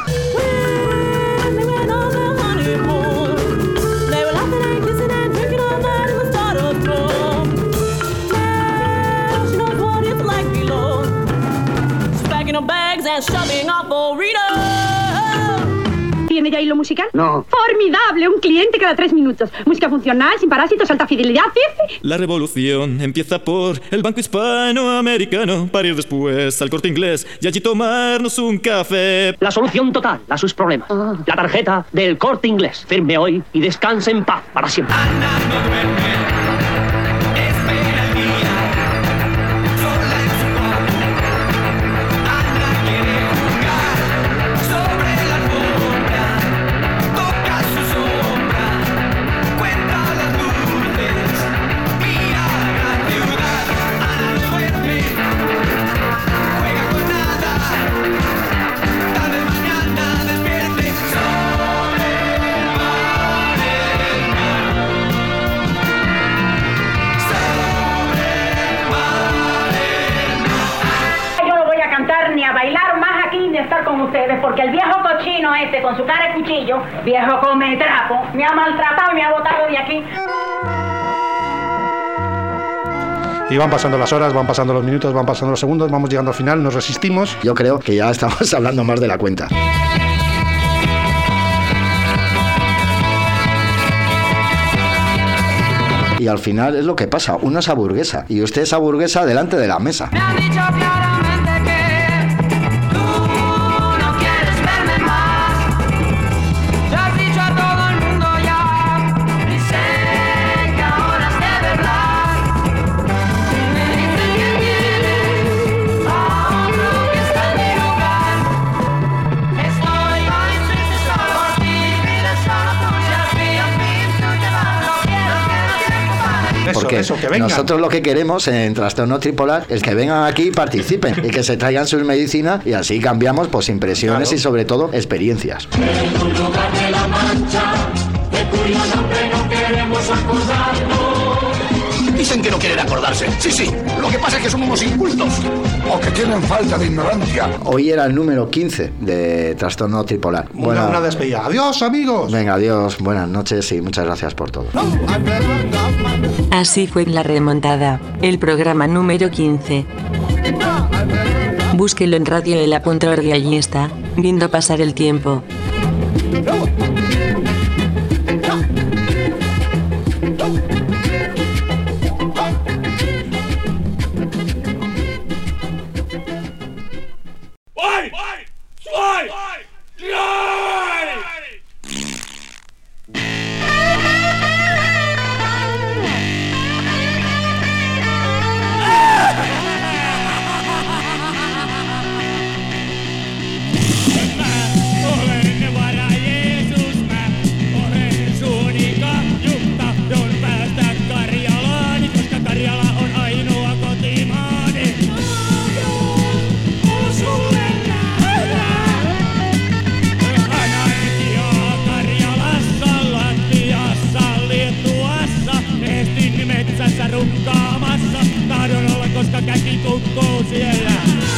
¿Tiene ya hilo musical? No. Formidable, un cliente cada 3 minutos. Música funcional, sin parásitos, alta fidelidad, ¿sí? La revolución empieza por el Banco Hispanoamericano, para ir después al Corte Inglés y allí tomarnos un café. La solución total a sus problemas. La tarjeta del Corte Inglés. Firme hoy y descanse en paz para siempre. Ustedes, porque el viejo cochino este con su cara de cuchillo, viejo come trapo, me ha maltratado y me ha botado de aquí. Y van pasando las horas, van pasando los minutos, van pasando los segundos, vamos llegando al final, nos resistimos. Yo creo que ya estamos hablando más de la cuenta. Y al final es lo que pasa, uno es aburguesa y usted es aburguesa delante de la mesa. Me han dicho claramente que tú no quieres verme más. Ya has dicho a todo el mundo ya, y sé que ahora es de verdad. Me dicen que tienes a otro que está en mi lugar. Estoy muy triste solo por ti, mi vida es solo tuya. Si al fin tú te vas, no quiero tiempo para ti. Porque nosotros lo que queremos en Trastorno Tripolar es que vengan aquí y participen y que se traigan sus medicinas y así cambiamos pues impresiones y sobre todo experiencias. En un lugar de la Mancha, de cuyo nombre no queremos acordarnos. Dicen que no quieren acordarse. Sí, lo que pasa es que son unos incultos o que tienen falta de ignorancia. Hoy era el número 15 de Trastorno Tripolar. Una despedida. Adiós, amigos. Venga, adiós, buenas noches y muchas gracias por todo. Así fue La Remontada, el programa número 15. Búsquelo en radioela.org y allí está, viendo pasar el tiempo. kaikki kukkuu siellä.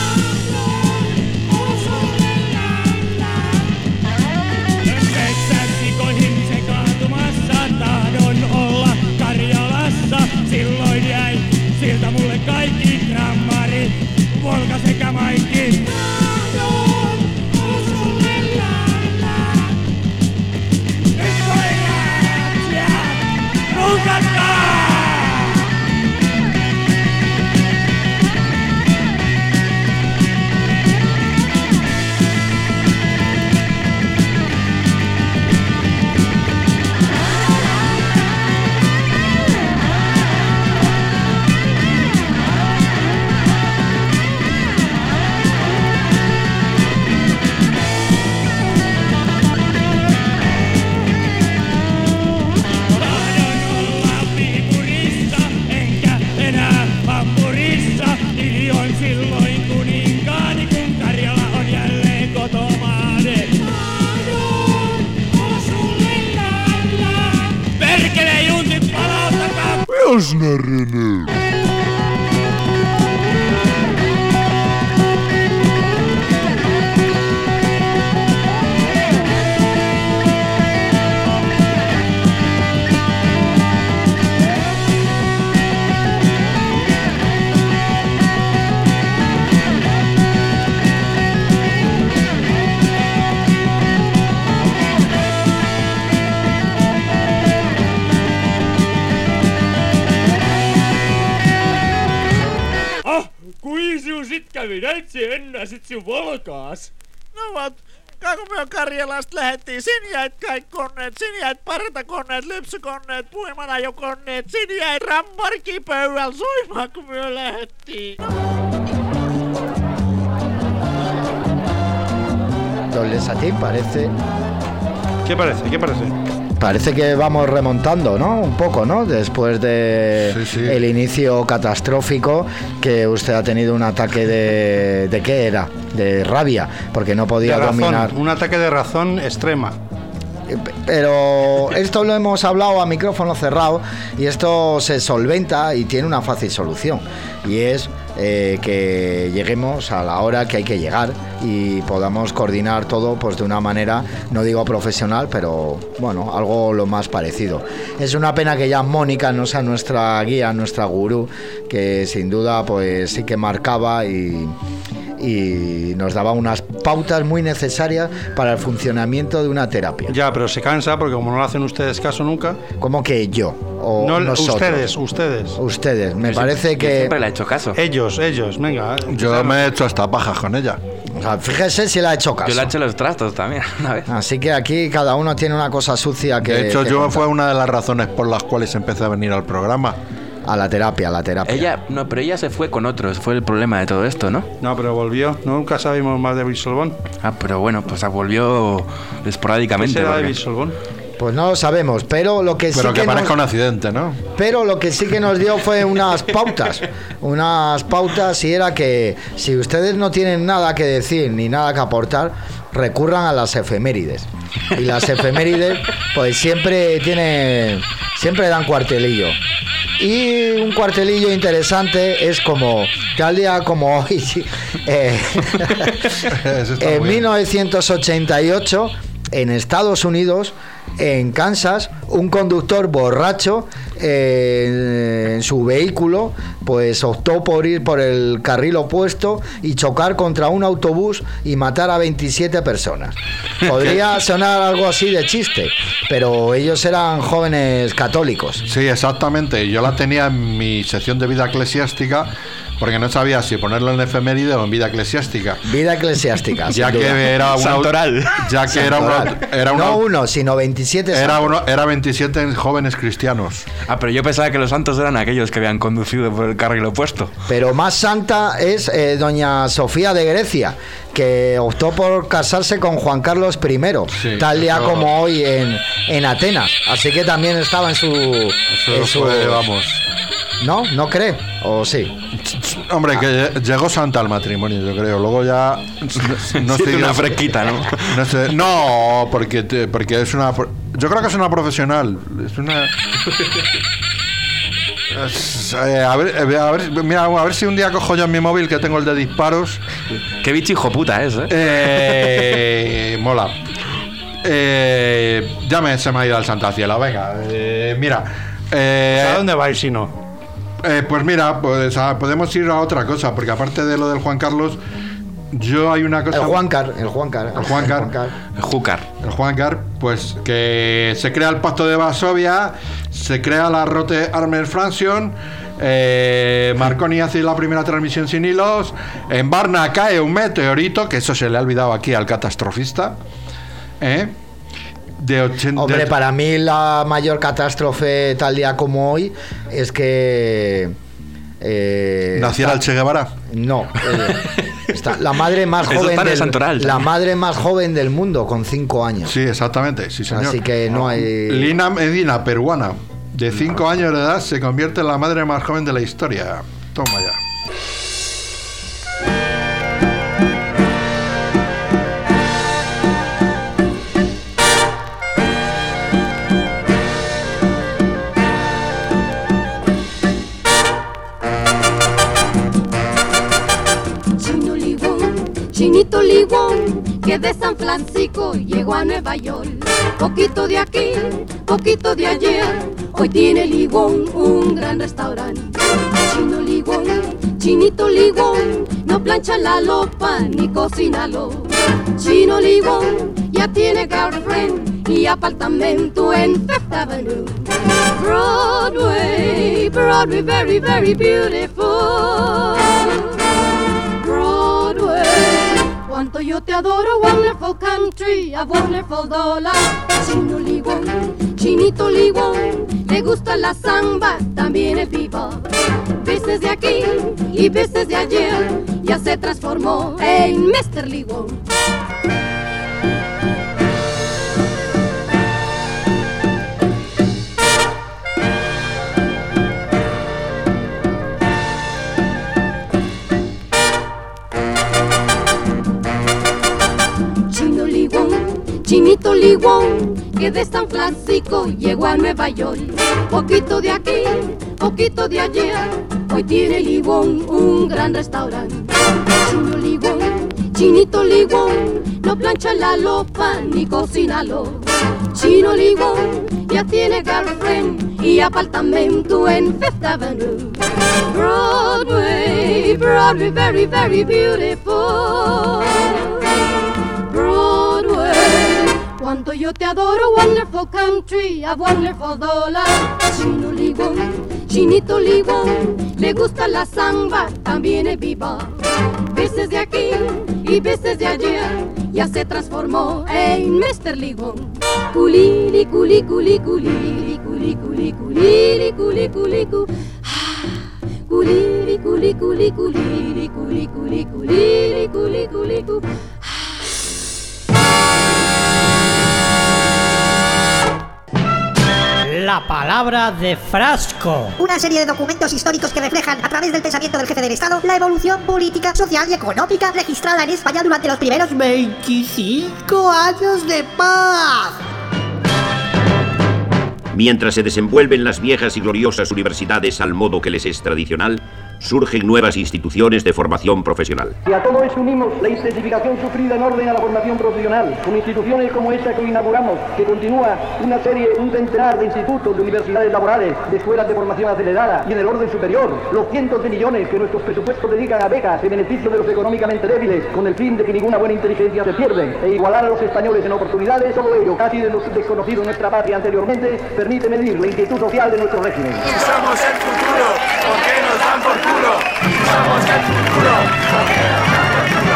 Metsäsikoihin sekaantumassa tahdon olla Karjalassa. Silloin jäi siltä mulle kaikki grammari, Volga sekä Maikki. Pilsnerinen. Kävi näitsi ennä sit sinun Volkaas. No vat, kun me Karjalasta lähettiin, sin jäit kaikki koneet, sin jäit partakoneet, lypsykoneet, puimanajokoneet, sin jäit rammarkipöydällä soimaan, kun me lähettiin. Don Lesatín parece... ¿Qué parece? ¿Qué parece? Parece que vamos remontando, ¿no? Un poco, ¿no? Después de el inicio catastrófico, que usted ha tenido un ataque ¿de qué era? De rabia, porque no podía dominar. Un ataque de razón extrema. Pero esto lo hemos hablado a micrófono cerrado y esto se solventa y tiene una fácil solución, y es que lleguemos a la hora que hay que llegar y podamos coordinar todo pues de una manera, no digo profesional, pero bueno, algo lo más parecido. Es una pena que ya Mónica no sea nuestra guía, nuestra gurú, que sin duda pues sí que marcaba y nos daba unas pautas muy necesarias para el funcionamiento de una terapia. Ya, pero se cansa porque como no le hacen ustedes caso nunca. ¿Cómo que yo? O no, nosotros. Ustedes. Me parece que... Siempre le ha hecho caso. Ellos, venga. Yo me he hecho hasta pajas con ella. O sea, fíjese si le ha hecho caso. Yo le he hecho los trastos también una vez. Así que aquí cada uno tiene una cosa sucia que... De hecho, yo fue una de las razones por las cuales empecé a venir al programa. A la terapia. Pero ella se fue con otros, fue el problema de todo esto, ¿no? No, pero volvió. Nunca sabemos más de Bisolbón. Ah, pero bueno, pues volvió esporádicamente. ¿Qué será de Bisolbón? Pues no lo sabemos, pero lo que sí que parezca un accidente, ¿no? Pero lo que sí que nos dio fue unas pautas, y era que si ustedes no tienen nada que decir ni nada que aportar, recurran a las efemérides. Y las efemérides, pues siempre dan cuartelillo. Y un cuartelillo interesante es como tal día como hoy, en 1988, en Estados Unidos, en Kansas, un conductor borracho en su vehículo pues optó por ir por el carril opuesto y chocar contra un autobús y matar a 27 personas. Podría sonar algo así de chiste, pero ellos eran jóvenes católicos. Sí, exactamente. Yo la tenía en mi sección de vida eclesiástica, porque no sabía si ponerlo en efeméride o en vida eclesiástica. Vida eclesiástica. Ya que era Santoral. Ya que era no uno, sino 27 era 27 jóvenes cristianos. Ah, pero yo pensaba que los santos eran aquellos que habían conducido por el carril opuesto. Pero más santa es doña Sofía de Grecia, que optó por casarse con Juan Carlos I, sí, tal día como hoy en Atenas. Así que también estaba en su... vamos. ¿No? ¿No cree? ¿O sí? Hombre, que llegó santa al matrimonio, yo creo. Luego ya... No sé, una fresquita, ¿no? No sé. No, porque es una... Yo creo que es una profesional. Es una... A ver si un día cojo yo en mi móvil, que tengo el de disparos. Qué bicho hijo puta es, mola. Se me ha ido al santo al cielo. Venga, mira. ¿A dónde vais si no? Pues mira, podemos ir a otra cosa, porque aparte de lo del Juan Carlos, hay una cosa. El Juancar, pues que se crea el Pacto de Varsovia, se crea la Rote Armed Fraction, Marconi hace la primera transmisión sin hilos, en Varna cae un meteorito, que eso se le ha olvidado aquí al catastrofista, Hombre, para mí la mayor catástrofe tal día como hoy es que ¿naciera el Che Guevara? No, la madre más joven del mundo, con 5 años. Sí, exactamente, sí, señor. Así que no hay... Lina Medina, peruana, de 5 años de edad, se convierte en la madre más joven de la historia. Toma ya. Chinito Ligón, que de San Francisco llegó a Nueva York. Poquito de aquí, poquito de ayer, hoy tiene Ligón un gran restaurante. Chino Ligón, Chinito Ligón, no plancha la lopa ni cocinalo. Chino Ligón ya tiene girlfriend y apartamento en Fifth Avenue. Broadway, Broadway, very, very beautiful. Cuánto yo te adoro, wonderful country, a wonderful dollar. Chino Ligón, Chinito Ligón, le gusta la samba, también el bebop. Veces de aquí y veces de ayer, ya se transformó en Mr. Ligón. Chinito Ligón, que de San Francisco llegó a Nueva York. Poquito de aquí, poquito de ayer, hoy tiene Ligón un gran restaurante. Chino Ligón, Chinito Ligón, no plancha la lopa ni cocinalo. Chino Ligón ya tiene girlfriend y apartamento en Fifth Avenue. Broadway, Broadway, very, very beautiful. Broadway, cuánto yo te adoro, wonderful country, a wonderful dollar. Chino Ligón, Chinito Ligón, le gusta la samba, también el bebop. Veces de aquí y veces de ayer, ya se transformó en Mr. Ligón. Culili, culi, culi, culili, culi, culi, culili, culi, culi, culi. Culili, culi, culi, culili, culi, culi, culili, culi, culi, culi. La palabra de Frasco. Una serie de documentos históricos que reflejan, a través del pensamiento del jefe del Estado, la evolución política, social y económica registrada en España durante los primeros 25 años de paz. Mientras se desenvuelven las viejas y gloriosas universidades al modo que les es tradicional, surgen nuevas instituciones de formación profesional. Y a todo eso unimos la intensificación sufrida en orden a la formación profesional, con instituciones como esta que hoy inauguramos, que continúa un centenar de institutos, de universidades laborales, de escuelas de formación acelerada y en el orden superior, los cientos de millones que nuestros presupuestos dedican a becas en beneficio de los económicamente débiles, con el fin de que ninguna buena inteligencia se pierda, e igualar a los españoles en oportunidades, todo ello, casi de los desconocidos en nuestra patria anteriormente, permite medir la inquietud social de nuestro régimen. Somos el futuro, porque nos dan por culo. Somos el futuro, porque nos dan por culo.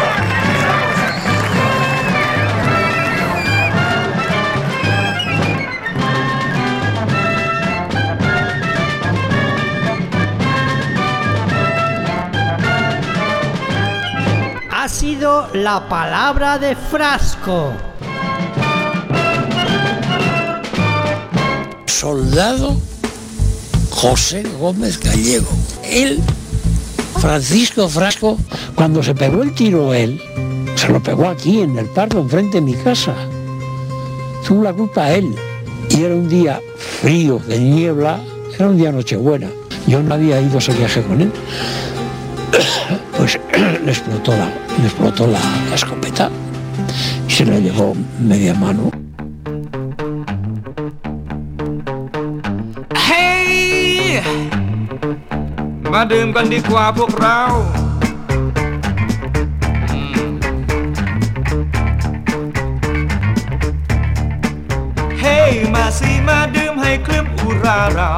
Ha sido la palabra de Frasco. Soldado José Gómez Gallego. Él, Francisco Frasco, cuando se pegó el tiro él, se lo pegó aquí en el Pardo, enfrente de mi casa. Tuvo la culpa a él. Y era un día frío, de niebla, era un día Nochebuena. Yo no había ido a ese viaje con él. Pues le explotó la escopeta y se la llevó media mano. Hey มาดื่มกันดีกว่าพวกเรามาสิมาดื่มให้เคลื่อนอุราเรา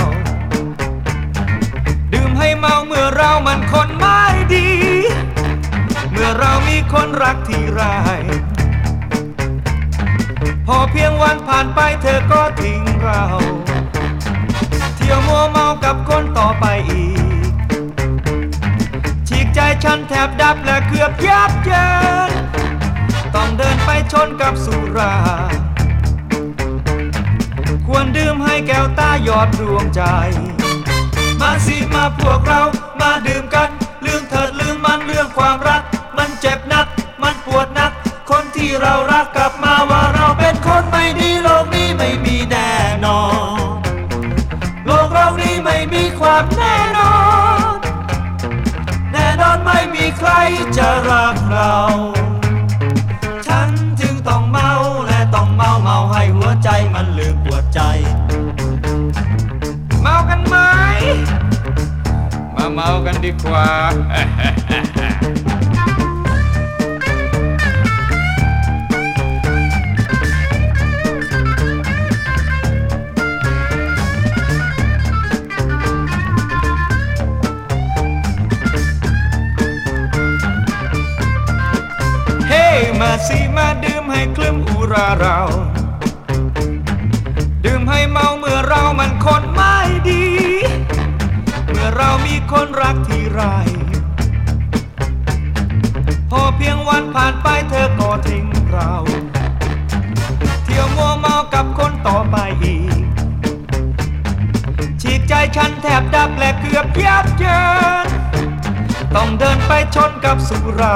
ดื่มให้เมาเมื่อเรามันคนไม่ดีเมื่อเรามีคนรักที่ร้ายพอเพียงวันผ่านไปเธอก็ทิ้งเราเที่ยวมัวเมากับคนต่อไปอีกฉีกใจฉันแทบดับและเกือบยับเยินต้องเดินไปชนกับสุราควรดื่มให้แก้วตายอดดวงใจมาสิมาพวกเรามาดื่มกันลืมเถิดลืมมันเรื่องความรักมันเจ็บนักมันปวดนักคนที่เรารักกลับมาว่าเราเป็นคนไม่ดีโลกนี้ไม่มีแน่นอนโลกเรานี้ไม่มีความแน่นอนแน่นอนไม่มีใครจะรักเราฉันจึงต้องเมาและต้องเมาให้หัวใจมันลืมปวดใจเมากันไหมมาเมากันดีกว่ามาสิมาดื่มให้เคลื่อนอุราเราดื่มให้เมาเมื่อเรามันคนไม่ดีเมื่อเรามีคนรักที่ไรพอเพียงวันผ่านไปเธอก็ทิ้งเราเที่ยวมัวเมากับคนต่อไปอีกฉีกใจฉันแทบดับและเกือบยับเยินต้องเดินไปชนกับสุรา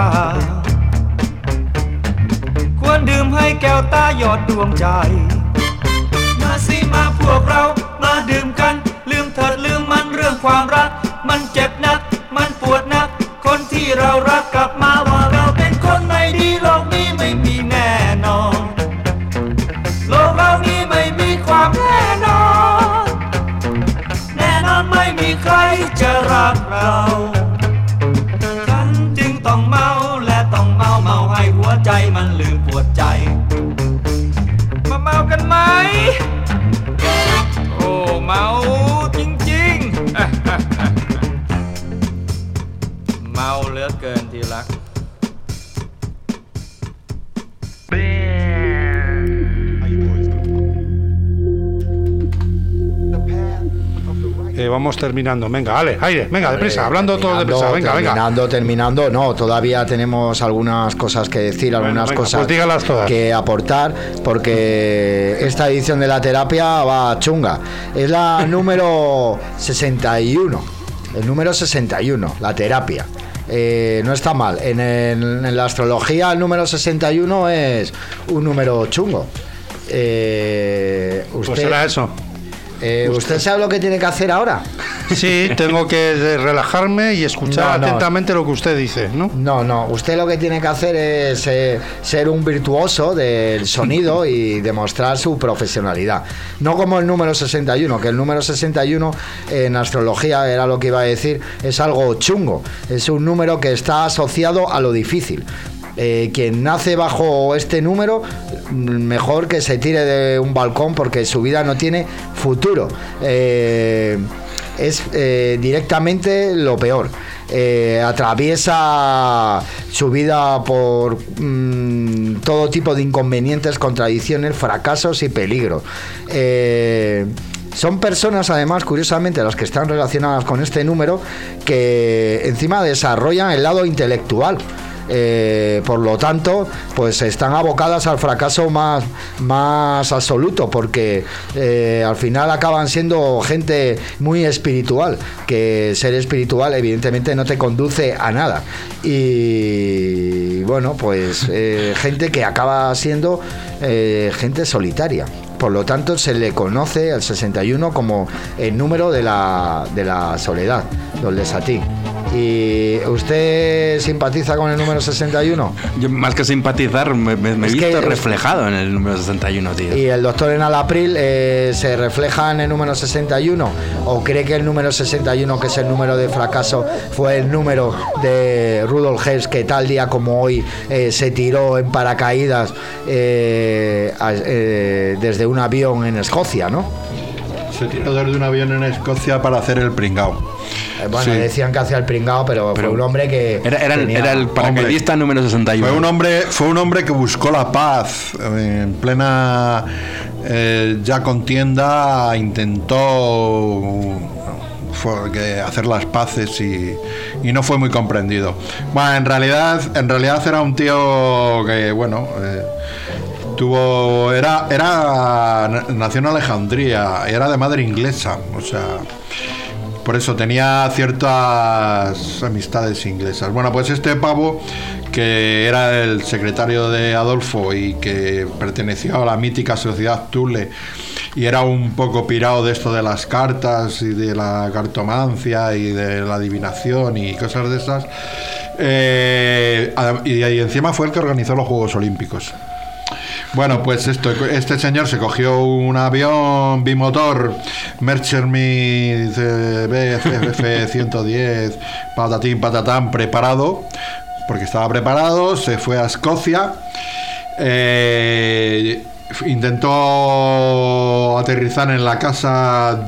ควรดื่มให้แก้วตายอดดวงใจมาสิมาพวกเรามาดื่มกันลืมเถิดลืมมันเรื่องความรักมันเจ็บนักมันปวดนักคนที่เรารักกลับมาว่าเราเป็นคนไม่ดีโลกนี้ไม่มีแน่นอนโลกเรานี้ไม่มีความแน่นอนแน่นอนไม่มีใครจะรักเราฉันจึงต้องเมาและต้องเมาให้หัวใจมันลืมปวดใจมาเมากันไหมโอ้เมาจริงๆเมาเหลือเกินที่รัก Vamos terminando, venga, Ale, aire, venga, deprisa, hablando todo deprisa, venga. Terminando, no, todavía tenemos algunas cosas que decir, algunas cosas pues que aportar, porque esta edición de la terapia va chunga. Es la número 61, el número 61, la terapia. No está mal, en la astrología el número 61 es un número chungo. Pues será eso. ¿Usted sabe lo que tiene que hacer ahora? Sí, tengo que relajarme y escuchar atentamente lo que usted dice, ¿no? No, usted lo que tiene que hacer es ser un virtuoso del sonido y demostrar su profesionalidad. No como el número 61, que el número 61 en astrología, era lo que iba a decir, es algo chungo. Es un número que está asociado a lo difícil. Quien nace bajo este número, mejor que se tire de un balcón porque su vida no tiene futuro. Es directamente lo peor. Atraviesa su vida por todo tipo de inconvenientes, contradicciones, fracasos y peligros. Son personas, además, curiosamente, las que están relacionadas con este número, que encima desarrollan el lado intelectual. Por lo tanto, pues están abocadas al fracaso más absoluto, porque al final acaban siendo gente muy espiritual, que ser espiritual evidentemente no te conduce a nada, y bueno, pues gente que acaba siendo gente solitaria, por lo tanto se le conoce al 61 como el número de la soledad, del desatí. ¿Y usted simpatiza con el número 61? Yo, más que simpatizar, me he visto reflejado en el número 61, tío. ¿Y el doctor Enal April se refleja en el número 61? ¿O cree que el número 61, que es el número de fracaso, fue el número de Rudolf Hess, que tal día como hoy se tiró en paracaídas desde un avión en Escocia, ¿no? Se tiró desde un avión en Escocia para hacer el pringao. Bueno, sí. Decían que hacía el pringao, pero fue un hombre que era el paracaidista número 61. Fue un hombre que buscó la paz en plena ya contienda. Intentó hacer las paces y no fue muy comprendido. Bueno, en realidad era un tío que, bueno, nació en Alejandría, era de madre inglesa, o sea, por eso tenía ciertas amistades inglesas. Bueno, pues este pavo, que era el secretario de Adolfo y que perteneció a la mítica sociedad Thule, y era un poco pirado de esto de las cartas y de la cartomancia y de la adivinación y cosas de esas, y encima fue el que organizó los Juegos Olímpicos. Bueno, pues este señor se cogió un avión bimotor Messerschmitt Bf 110 patatín patatán preparado, porque estaba preparado, se fue a Escocia, intentó aterrizar en la casa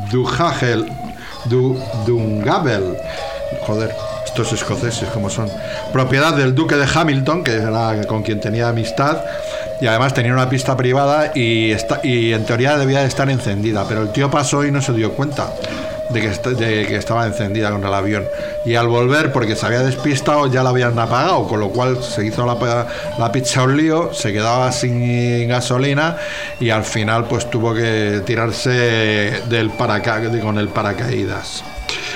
Dungavel, joder, estos escoceses como son, propiedad del duque de Hamilton, que era con quien tenía amistad, y además tenía una pista privada y en teoría debía de estar encendida, pero el tío pasó y no se dio cuenta de que estaba encendida con el avión, y al volver, porque se había despistado, ya la habían apagado, con lo cual se hizo la pizza un lío, se quedaba sin gasolina y al final pues tuvo que tirarse con el paracaídas.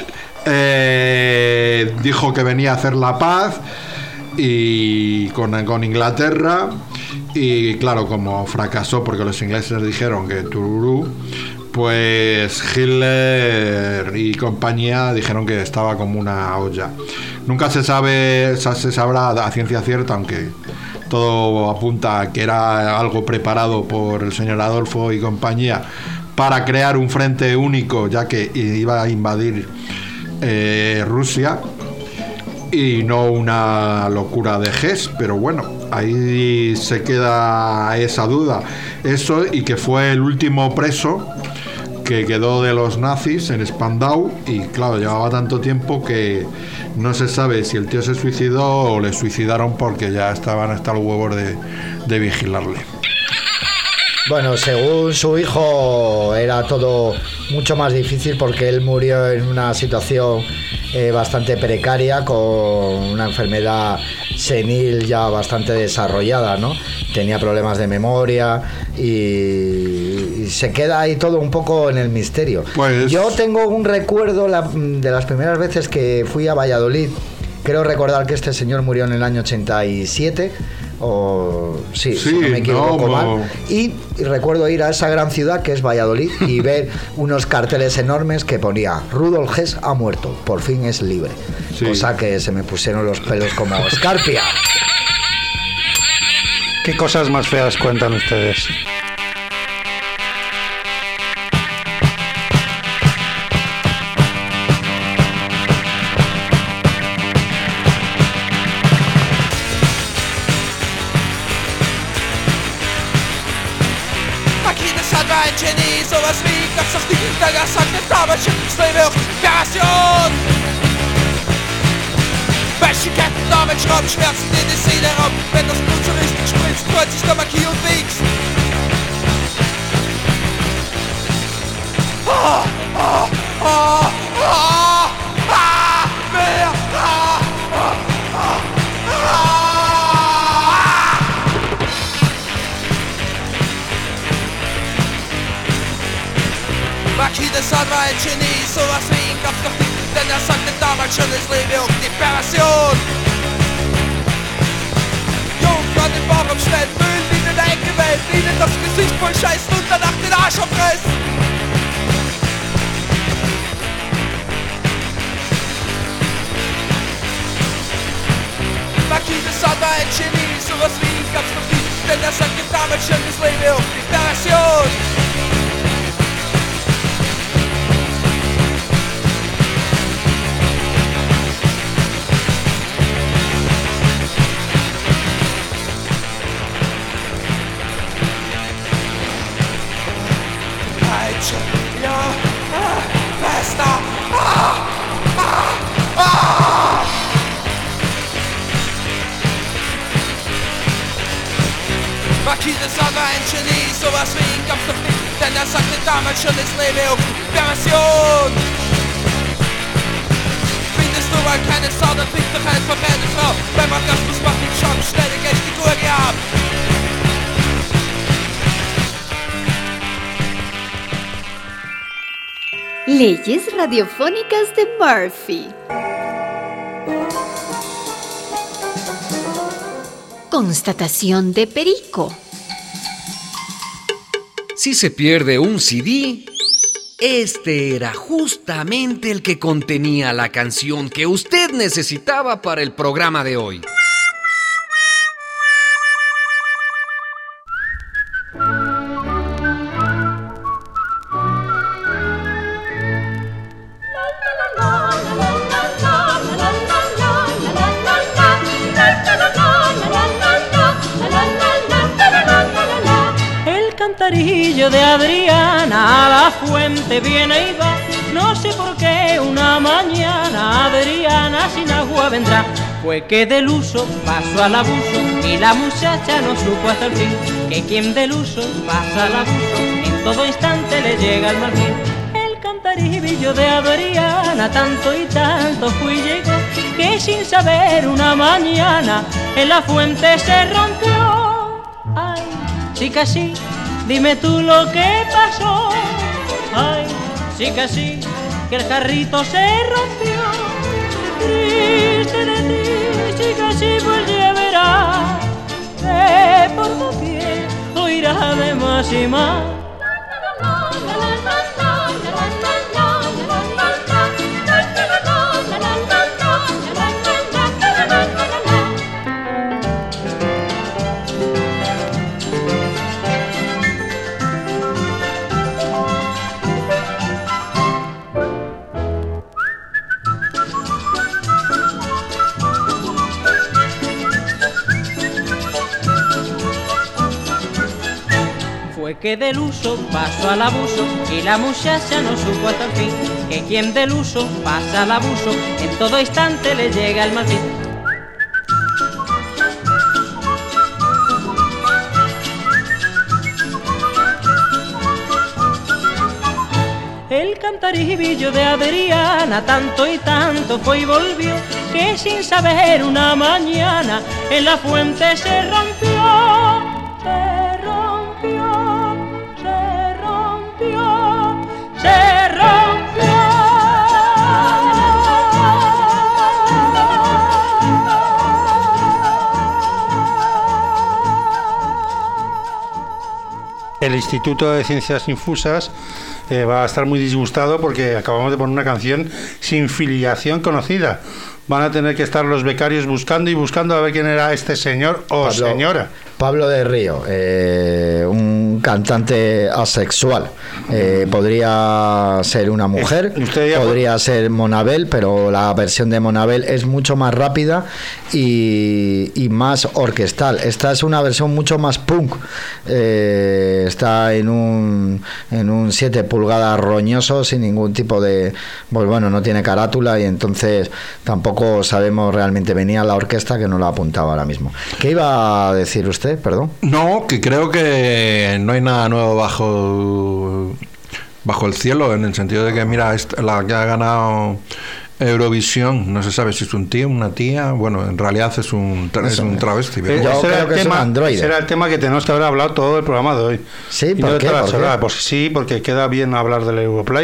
Dijo que venía a hacer la paz y con Inglaterra, y claro, como fracasó porque los ingleses dijeron que tururú, pues Hitler y compañía dijeron que estaba como una olla. Nunca se sabrá a ciencia cierta, aunque todo apunta a que era algo preparado por el señor Adolfo y compañía para crear un frente único, ya que iba a invadir Rusia, y no una locura de Hess, pero bueno, ahí se queda esa duda. Eso, y que fue el último preso que quedó de los nazis en Spandau, y claro, llevaba tanto tiempo que no se sabe si el tío se suicidó o le suicidaron, porque ya estaban hasta los huevos de vigilarle. Bueno, según su hijo era todo mucho más difícil, porque él murió en una situación bastante precaria, con una enfermedad senil ya bastante desarrollada, ¿no? Tenía problemas de memoria y se queda ahí todo un poco en el misterio. Pues... Yo tengo un recuerdo de las primeras veces que fui a Valladolid. Creo recordar que este señor murió en el año 87, o sí, si no me equivoco mal. Y recuerdo ir a esa gran ciudad que es Valladolid y ver unos carteles enormes que ponía: Rudolf Hess ha muerto, por fin es libre. Sí. Cosa que se me pusieron los pelos como escarpia. ¿Qué cosas más feas cuentan ustedes? Genie, sowas wie ganz auf die Hintergassen mit Dauerchen, Slave, Operation. Welche Ketten damit schrauben Schmerzen in die Seele raub, wenn das Blut so richtig spritzt, freut sich der Marquis und wiegst. Mehr! Marquis de Sade war ein Genie, sowas wie ihn gab's doch nicht, denn er sagte damals schon, es lebe um die Perversion. Jungfrauen im Bauch am Schnell, Müll, wie in der Ecke Welt, ihnen das Gesicht voll Scheiß und danach den Arsch aufreißt. Marquise Sand war ein Genie, sowas wie ihn gab's noch nie, denn er sagte damals schon, das lebe auf die Version. Marquise Sand war ein Genie, sowas wie ihn gab's noch nicht, denn er sagte damals schon, es lebe auf Perversion. Findest du mal keine Sau, dann fick doch einfach eine Frau, beim Orgasmus macht den Schock, schnell die Gäste die Gurke ab. Leyes radiofónicas de Murphy. Constatación de Perico. Si se pierde un CD, este era justamente el que contenía la canción que usted necesitaba para el programa de hoy. De Adriana a la fuente viene y va. No sé por qué una mañana Adriana sin agua vendrá. Fue que del uso pasó al abuso y la muchacha no supo hasta el fin que quien del uso pasa al abuso en todo instante le llega el mal fin. El cantaribillo de Adriana tanto y tanto fue y llegó que sin saber una mañana en la fuente se rompió. Ay, chica, sí, dime tú lo que pasó. Ay, chica, sí, que el jarrito se rompió. Triste de ti, chica, sí, pues ya verás que por tu pie oirás de más y más. Que del uso pasó al abuso y la muchacha no supo hasta el fin que quien del uso pasa al abuso en todo instante le llega el mal fin. El cantaribillo de Adriana tanto y tanto fue y volvió que sin saber una mañana en la fuente se rompió. Se rompió. El Instituto de Ciencias Infusas va a estar muy disgustado porque acabamos de poner una canción sin filiación conocida. Van a tener que estar los becarios buscando y buscando a ver quién era este señor o señora. Pablo de Río, un cantante asexual. Podría ser una mujer, podría ser Monabel, pero la versión de Monabel es mucho más rápida y más orquestal. Esta es una versión mucho más punk. Está en un 7 pulgadas roñoso, sin ningún tipo de... Pues bueno, no tiene carátula y entonces tampoco sabemos realmente. Venía la orquesta que no la apuntaba ahora mismo. ¿Qué iba a decir usted? Perdón. No, que creo que no hay nada nuevo bajo el cielo, en el sentido de que, mira, la que ha ganado Eurovisión, no se sabe si es un tío, una tía, bueno, en realidad es un travesti. Yo creo que es un androide. Ese era el tema que tenemos que haber hablado todo el programa de hoy. Sí, ¿por qué? Pues sí, porque queda bien hablar del Europlayback.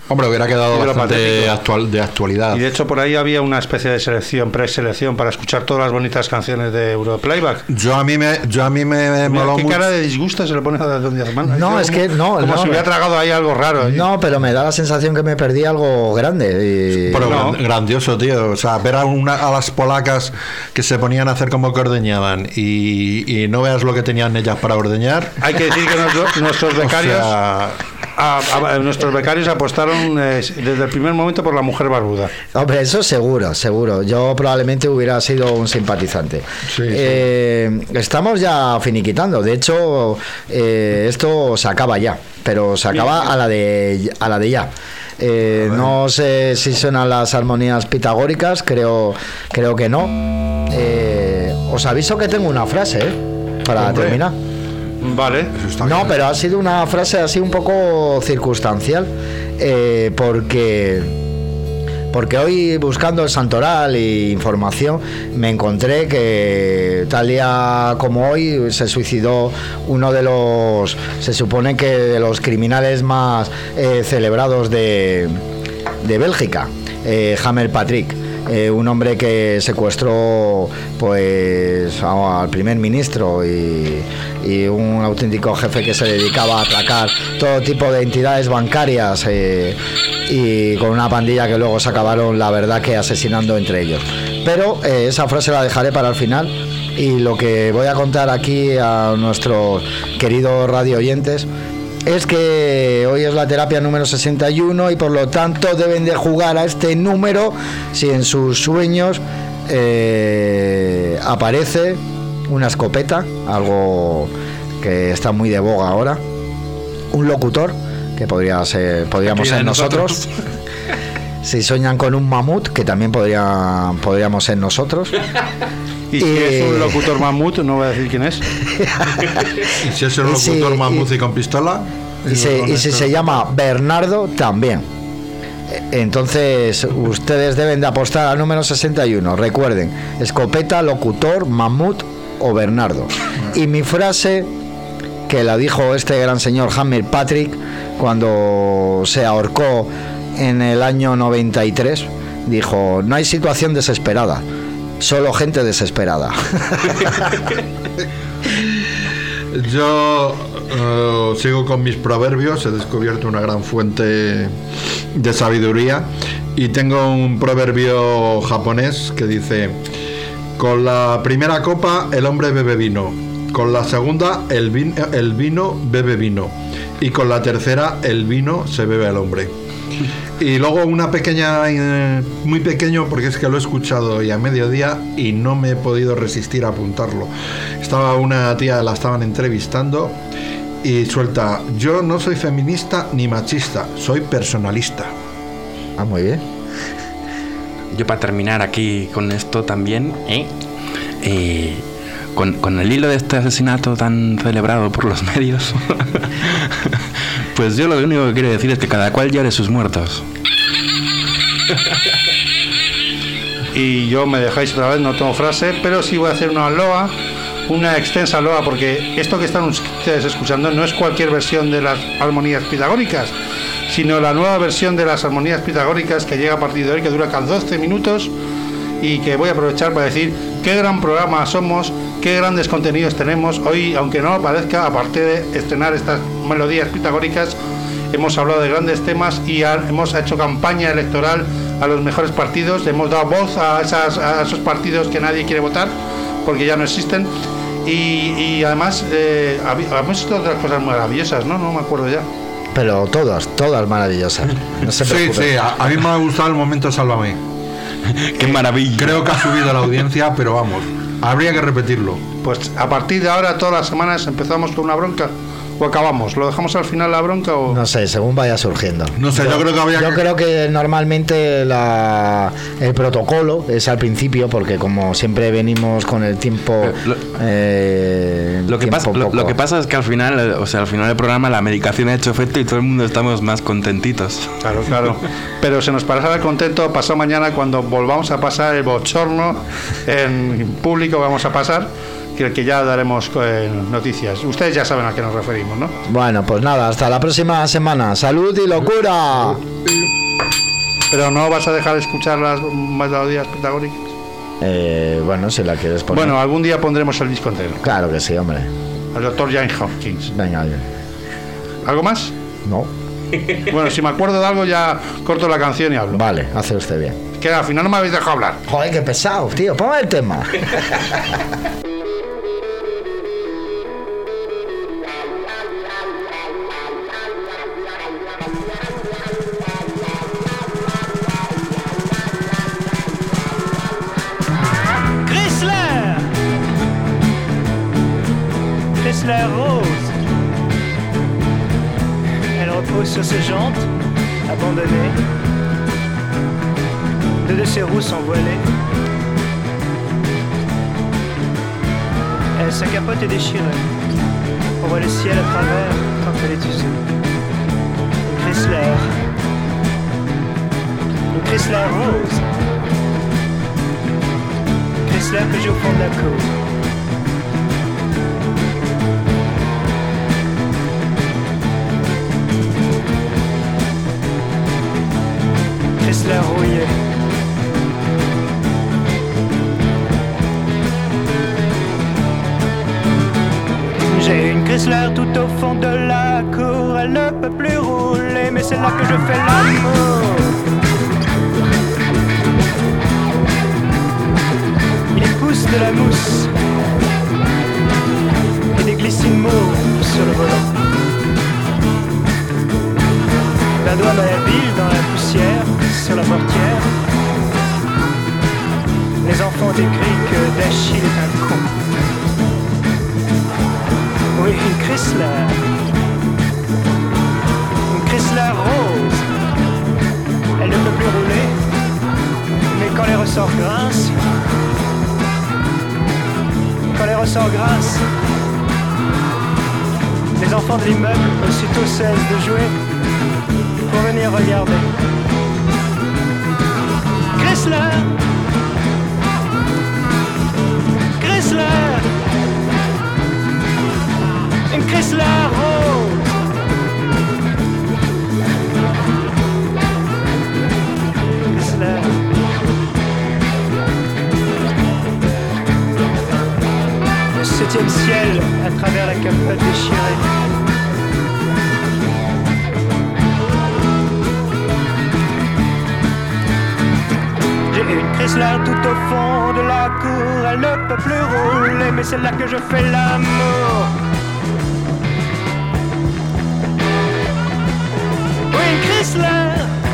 Hombre, hubiera quedado bastante de actualidad. Y de hecho por ahí había una especie de selección, preselección para escuchar todas las bonitas canciones de Europlayback. Yo a mí me moló ¿Qué mucho. cara de disgusto se le pone a Don Díaz-Hermano? No, es que no. Como si hubiera tragado ahí algo raro. No, pero me da la sensación que me perdí algo grande. Pero grandioso, tío. O sea, ver a las polacas que se ponían a hacer como que ordeñaban y no veas lo que tenían ellas para ordeñar. Hay que decir que nuestros becarios... nuestros becarios apostaron desde el primer momento por la mujer barbuda. Hombre, eso seguro. Yo probablemente hubiera sido un simpatizante. Sí. Estamos ya finiquitando. De hecho, esto se acaba ya, pero se acaba a la de ya. No sé si suenan las armonías pitagóricas, creo que no. Os aviso que tengo una frase para terminar. Vale. No, pero ha sido una frase así un poco circunstancial, porque hoy buscando el santoral e información me encontré que tal día como hoy se suicidó uno de los, se supone que de los criminales más celebrados de Bélgica, Hammer Patrick. Un hombre que secuestró pues al primer ministro y un auténtico jefe que se dedicaba a atracar todo tipo de entidades bancarias, y con una pandilla que luego se acabaron, la verdad, que asesinando entre ellos. Pero esa frase la dejaré para el final, y lo que voy a contar aquí a nuestros queridos radio oyentes es que hoy es la terapia número 61 y por lo tanto deben de jugar a este número si en sus sueños aparece una escopeta, algo que está muy de boga ahora, un locutor, que podríamos ser nosotros. Si sueñan con un mamut, que también podríamos ser nosotros. Y si es un locutor mamut, no voy a decir quién es. Y si es un locutor mamut y con pistola. Y si se llama Bernardo, también. Entonces ustedes deben de apostar al número 61. Recuerden, escopeta, locutor, mamut o Bernardo. Y mi frase, que la dijo este gran señor Hammer Patrick cuando se ahorcó en el año 93, dijo: no hay situación desesperada, solo gente desesperada. Yo sigo con mis proverbios. He descubierto una gran fuente de sabiduría y tengo un proverbio japonés que dice: con la primera copa el hombre bebe vino, con la segunda el vino bebe vino, y con la tercera el vino se bebe al hombre. Y luego una pequeña, muy pequeño, porque es que lo he escuchado hoy a mediodía y no me he podido resistir a apuntarlo. Estaba una tía, la estaban entrevistando y suelta: yo no soy feminista ni machista, soy personalista. Ah, muy bien. Yo, para terminar aquí con esto también, con el hilo de este asesinato tan celebrado por los medios, pues yo lo único que quiero decir es que cada cual llore sus muertos. Y yo, me dejáis otra vez, no tengo frase, pero sí voy a hacer una loa, una extensa loa, porque esto que están ustedes escuchando no es cualquier versión de las armonías pitagóricas, sino la nueva versión de las armonías pitagóricas que llega a partir de hoy, que dura 12 minutos, y que voy a aprovechar para decir qué gran programa somos, qué grandes contenidos tenemos. Hoy, aunque no lo parezca, aparte de estrenar estas melodías pitagóricas, hemos hablado de grandes temas y hemos hecho campaña electoral a los mejores partidos, hemos dado voz a esos partidos que nadie quiere votar porque ya no existen, y además hemos hecho otras cosas maravillosas, ¿no? No me acuerdo ya. Pero todas maravillosas. No se sí, a mí me ha gustado el momento Sálvame. Qué maravilla. Creo que ha subido la audiencia, pero vamos, habría que repetirlo. Pues a partir de ahora, todas las semanas empezamos con una bronca. ¿O acabamos? ¿Lo dejamos al final la bronca o...? No sé, según vaya surgiendo. No sé, yo creo que normalmente el protocolo es al principio, porque como siempre venimos con el tiempo... Lo que pasa es que al final del programa la medicación ha hecho efecto y todo el mundo estamos más contentitos. Claro. Pero se nos pasará el contento pasado mañana, cuando volvamos a pasar el bochorno en público, vamos a pasar, que ya daremos noticias. Ustedes ya saben a qué nos referimos, ¿no? Bueno, pues nada, hasta la próxima semana. ¡Salud y locura! Pero no vas a dejar de escuchar las melodías pitagóricas. Bueno, si la quieres poner. Bueno, algún día pondremos el disco entero. Claro que sí, hombre. El doctor James Hopkins. Venga, bien. ¿Algo más? No. Bueno, si me acuerdo de algo ya corto la canción y hablo. Vale, hace usted bien. Que al final no me habéis dejado hablar. Joder, qué pesado, tío. Ponme el tema. Chrysler rose. Elle repose sur ses jantes, abandonnées. Deux de ses roues sont voilées. Sa capote est déchirée. On voit le ciel à travers quand elle est usée. Une Chrysler. Une Chrysler rose. Une Chrysler que j'ai au fond de la cour. Chrysler rouillé. J'ai une Chrysler tout au fond de la cour. Elle ne peut plus rouler, mais c'est là que je fais l'amour. Il pousse de la mousse et des glycines mauves sur le volant. La douane habile dans la poussière, sur la portière. Les enfants décrient que Dachille est un con. Oui, une Chrysler. Une Chrysler rose. Elle ne peut plus rouler, mais quand les ressorts grincent, les enfants de l'immeuble aussitôt cessent de jouer pour venir regarder. Chrysler, Chrysler, une Chrysler rose. Chrysler. Le 7e ciel à travers la capote déchirée. Une Chrysler tout au fond de la cour. Elle ne peut plus rouler, mais c'est là que je fais l'amour. Oui, une Chrysler.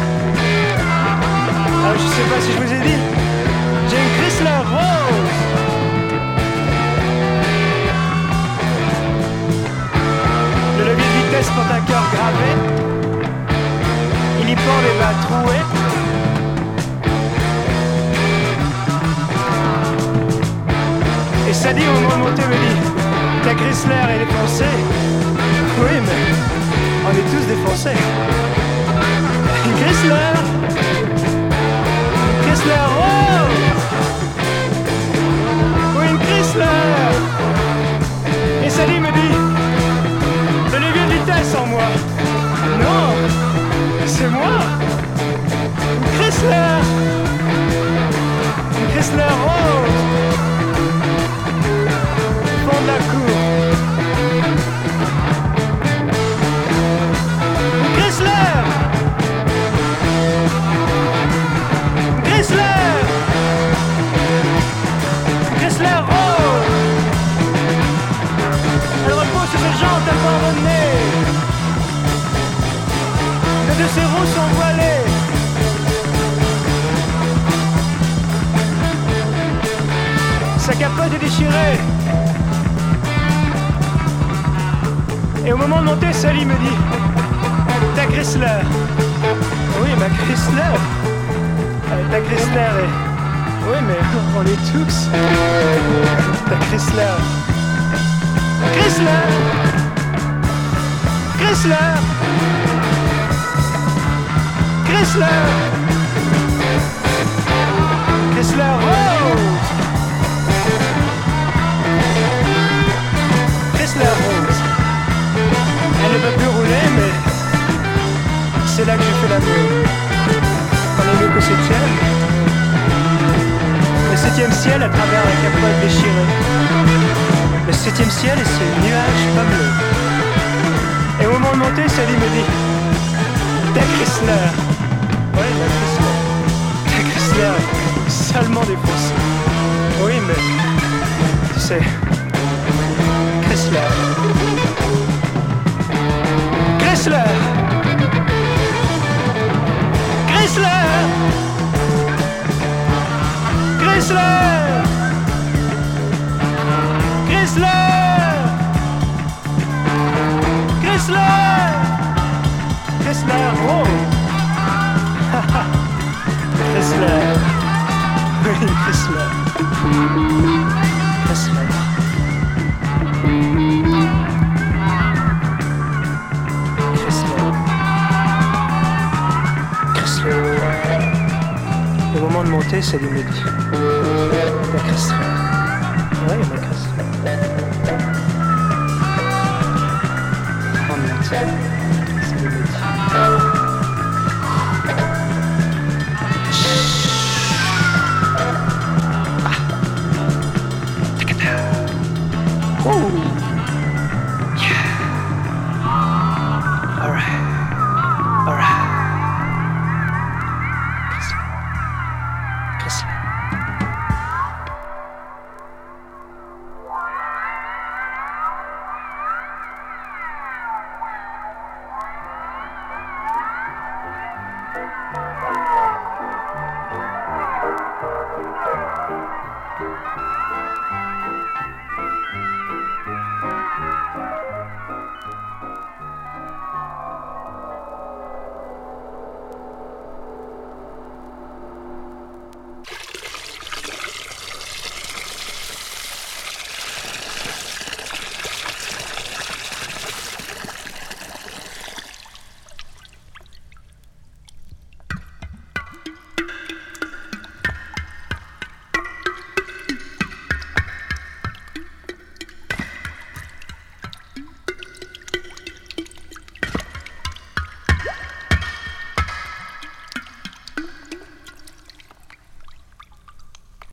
Ah, je sais pas si je vous ai dit. J'ai une Chrysler rose. Le levier de vitesse porte un cœur gravé. Il y pend des bas troués. Et Sadie au moment de monter me dit: ta Chrysler est défoncée. Oui, mais on est tous défoncés. Une Chrysler, une Chrysler rose. Oui, une Chrysler. Et Sadie me dit: le levier de vitesse en moi. Non, c'est moi. Une Chrysler, une Chrysler rose. De la cour. Chrysler, Chrysler, Chrysler rose. Elle repose sur ses jantes abandonnées. Les deux de ses roues sont voilées. Sa capote est déchirée. Et au moment de monter, Sally me dit: ta Chrysler. Oui, ma Chrysler. Ta Chrysler est... Oui, mais on est tous. Ta Chrysler. Chrysler. Chrysler. Chrysler. Chrysler rose. septième ciel à travers la capote déchirée. Le septième ciel, c'est le nuage pas bleu. Et au moment de monter, Sally me dit: t'as Chrysler. Ouais, t'as Chrysler. T'as Chrysler, salement défoncé. Oui, mais tu sais, Chrysler. Chrysler. Chrysler. Chrysler. Chrysler. Chrysler. Chrysler. Oh. Chrysler. Oui, Chrysler. Chrysler. Au moment de monter, ça lui me dit: la Chrysler. Oui, la Chrysler. Oh, merde. Ça lui me dit.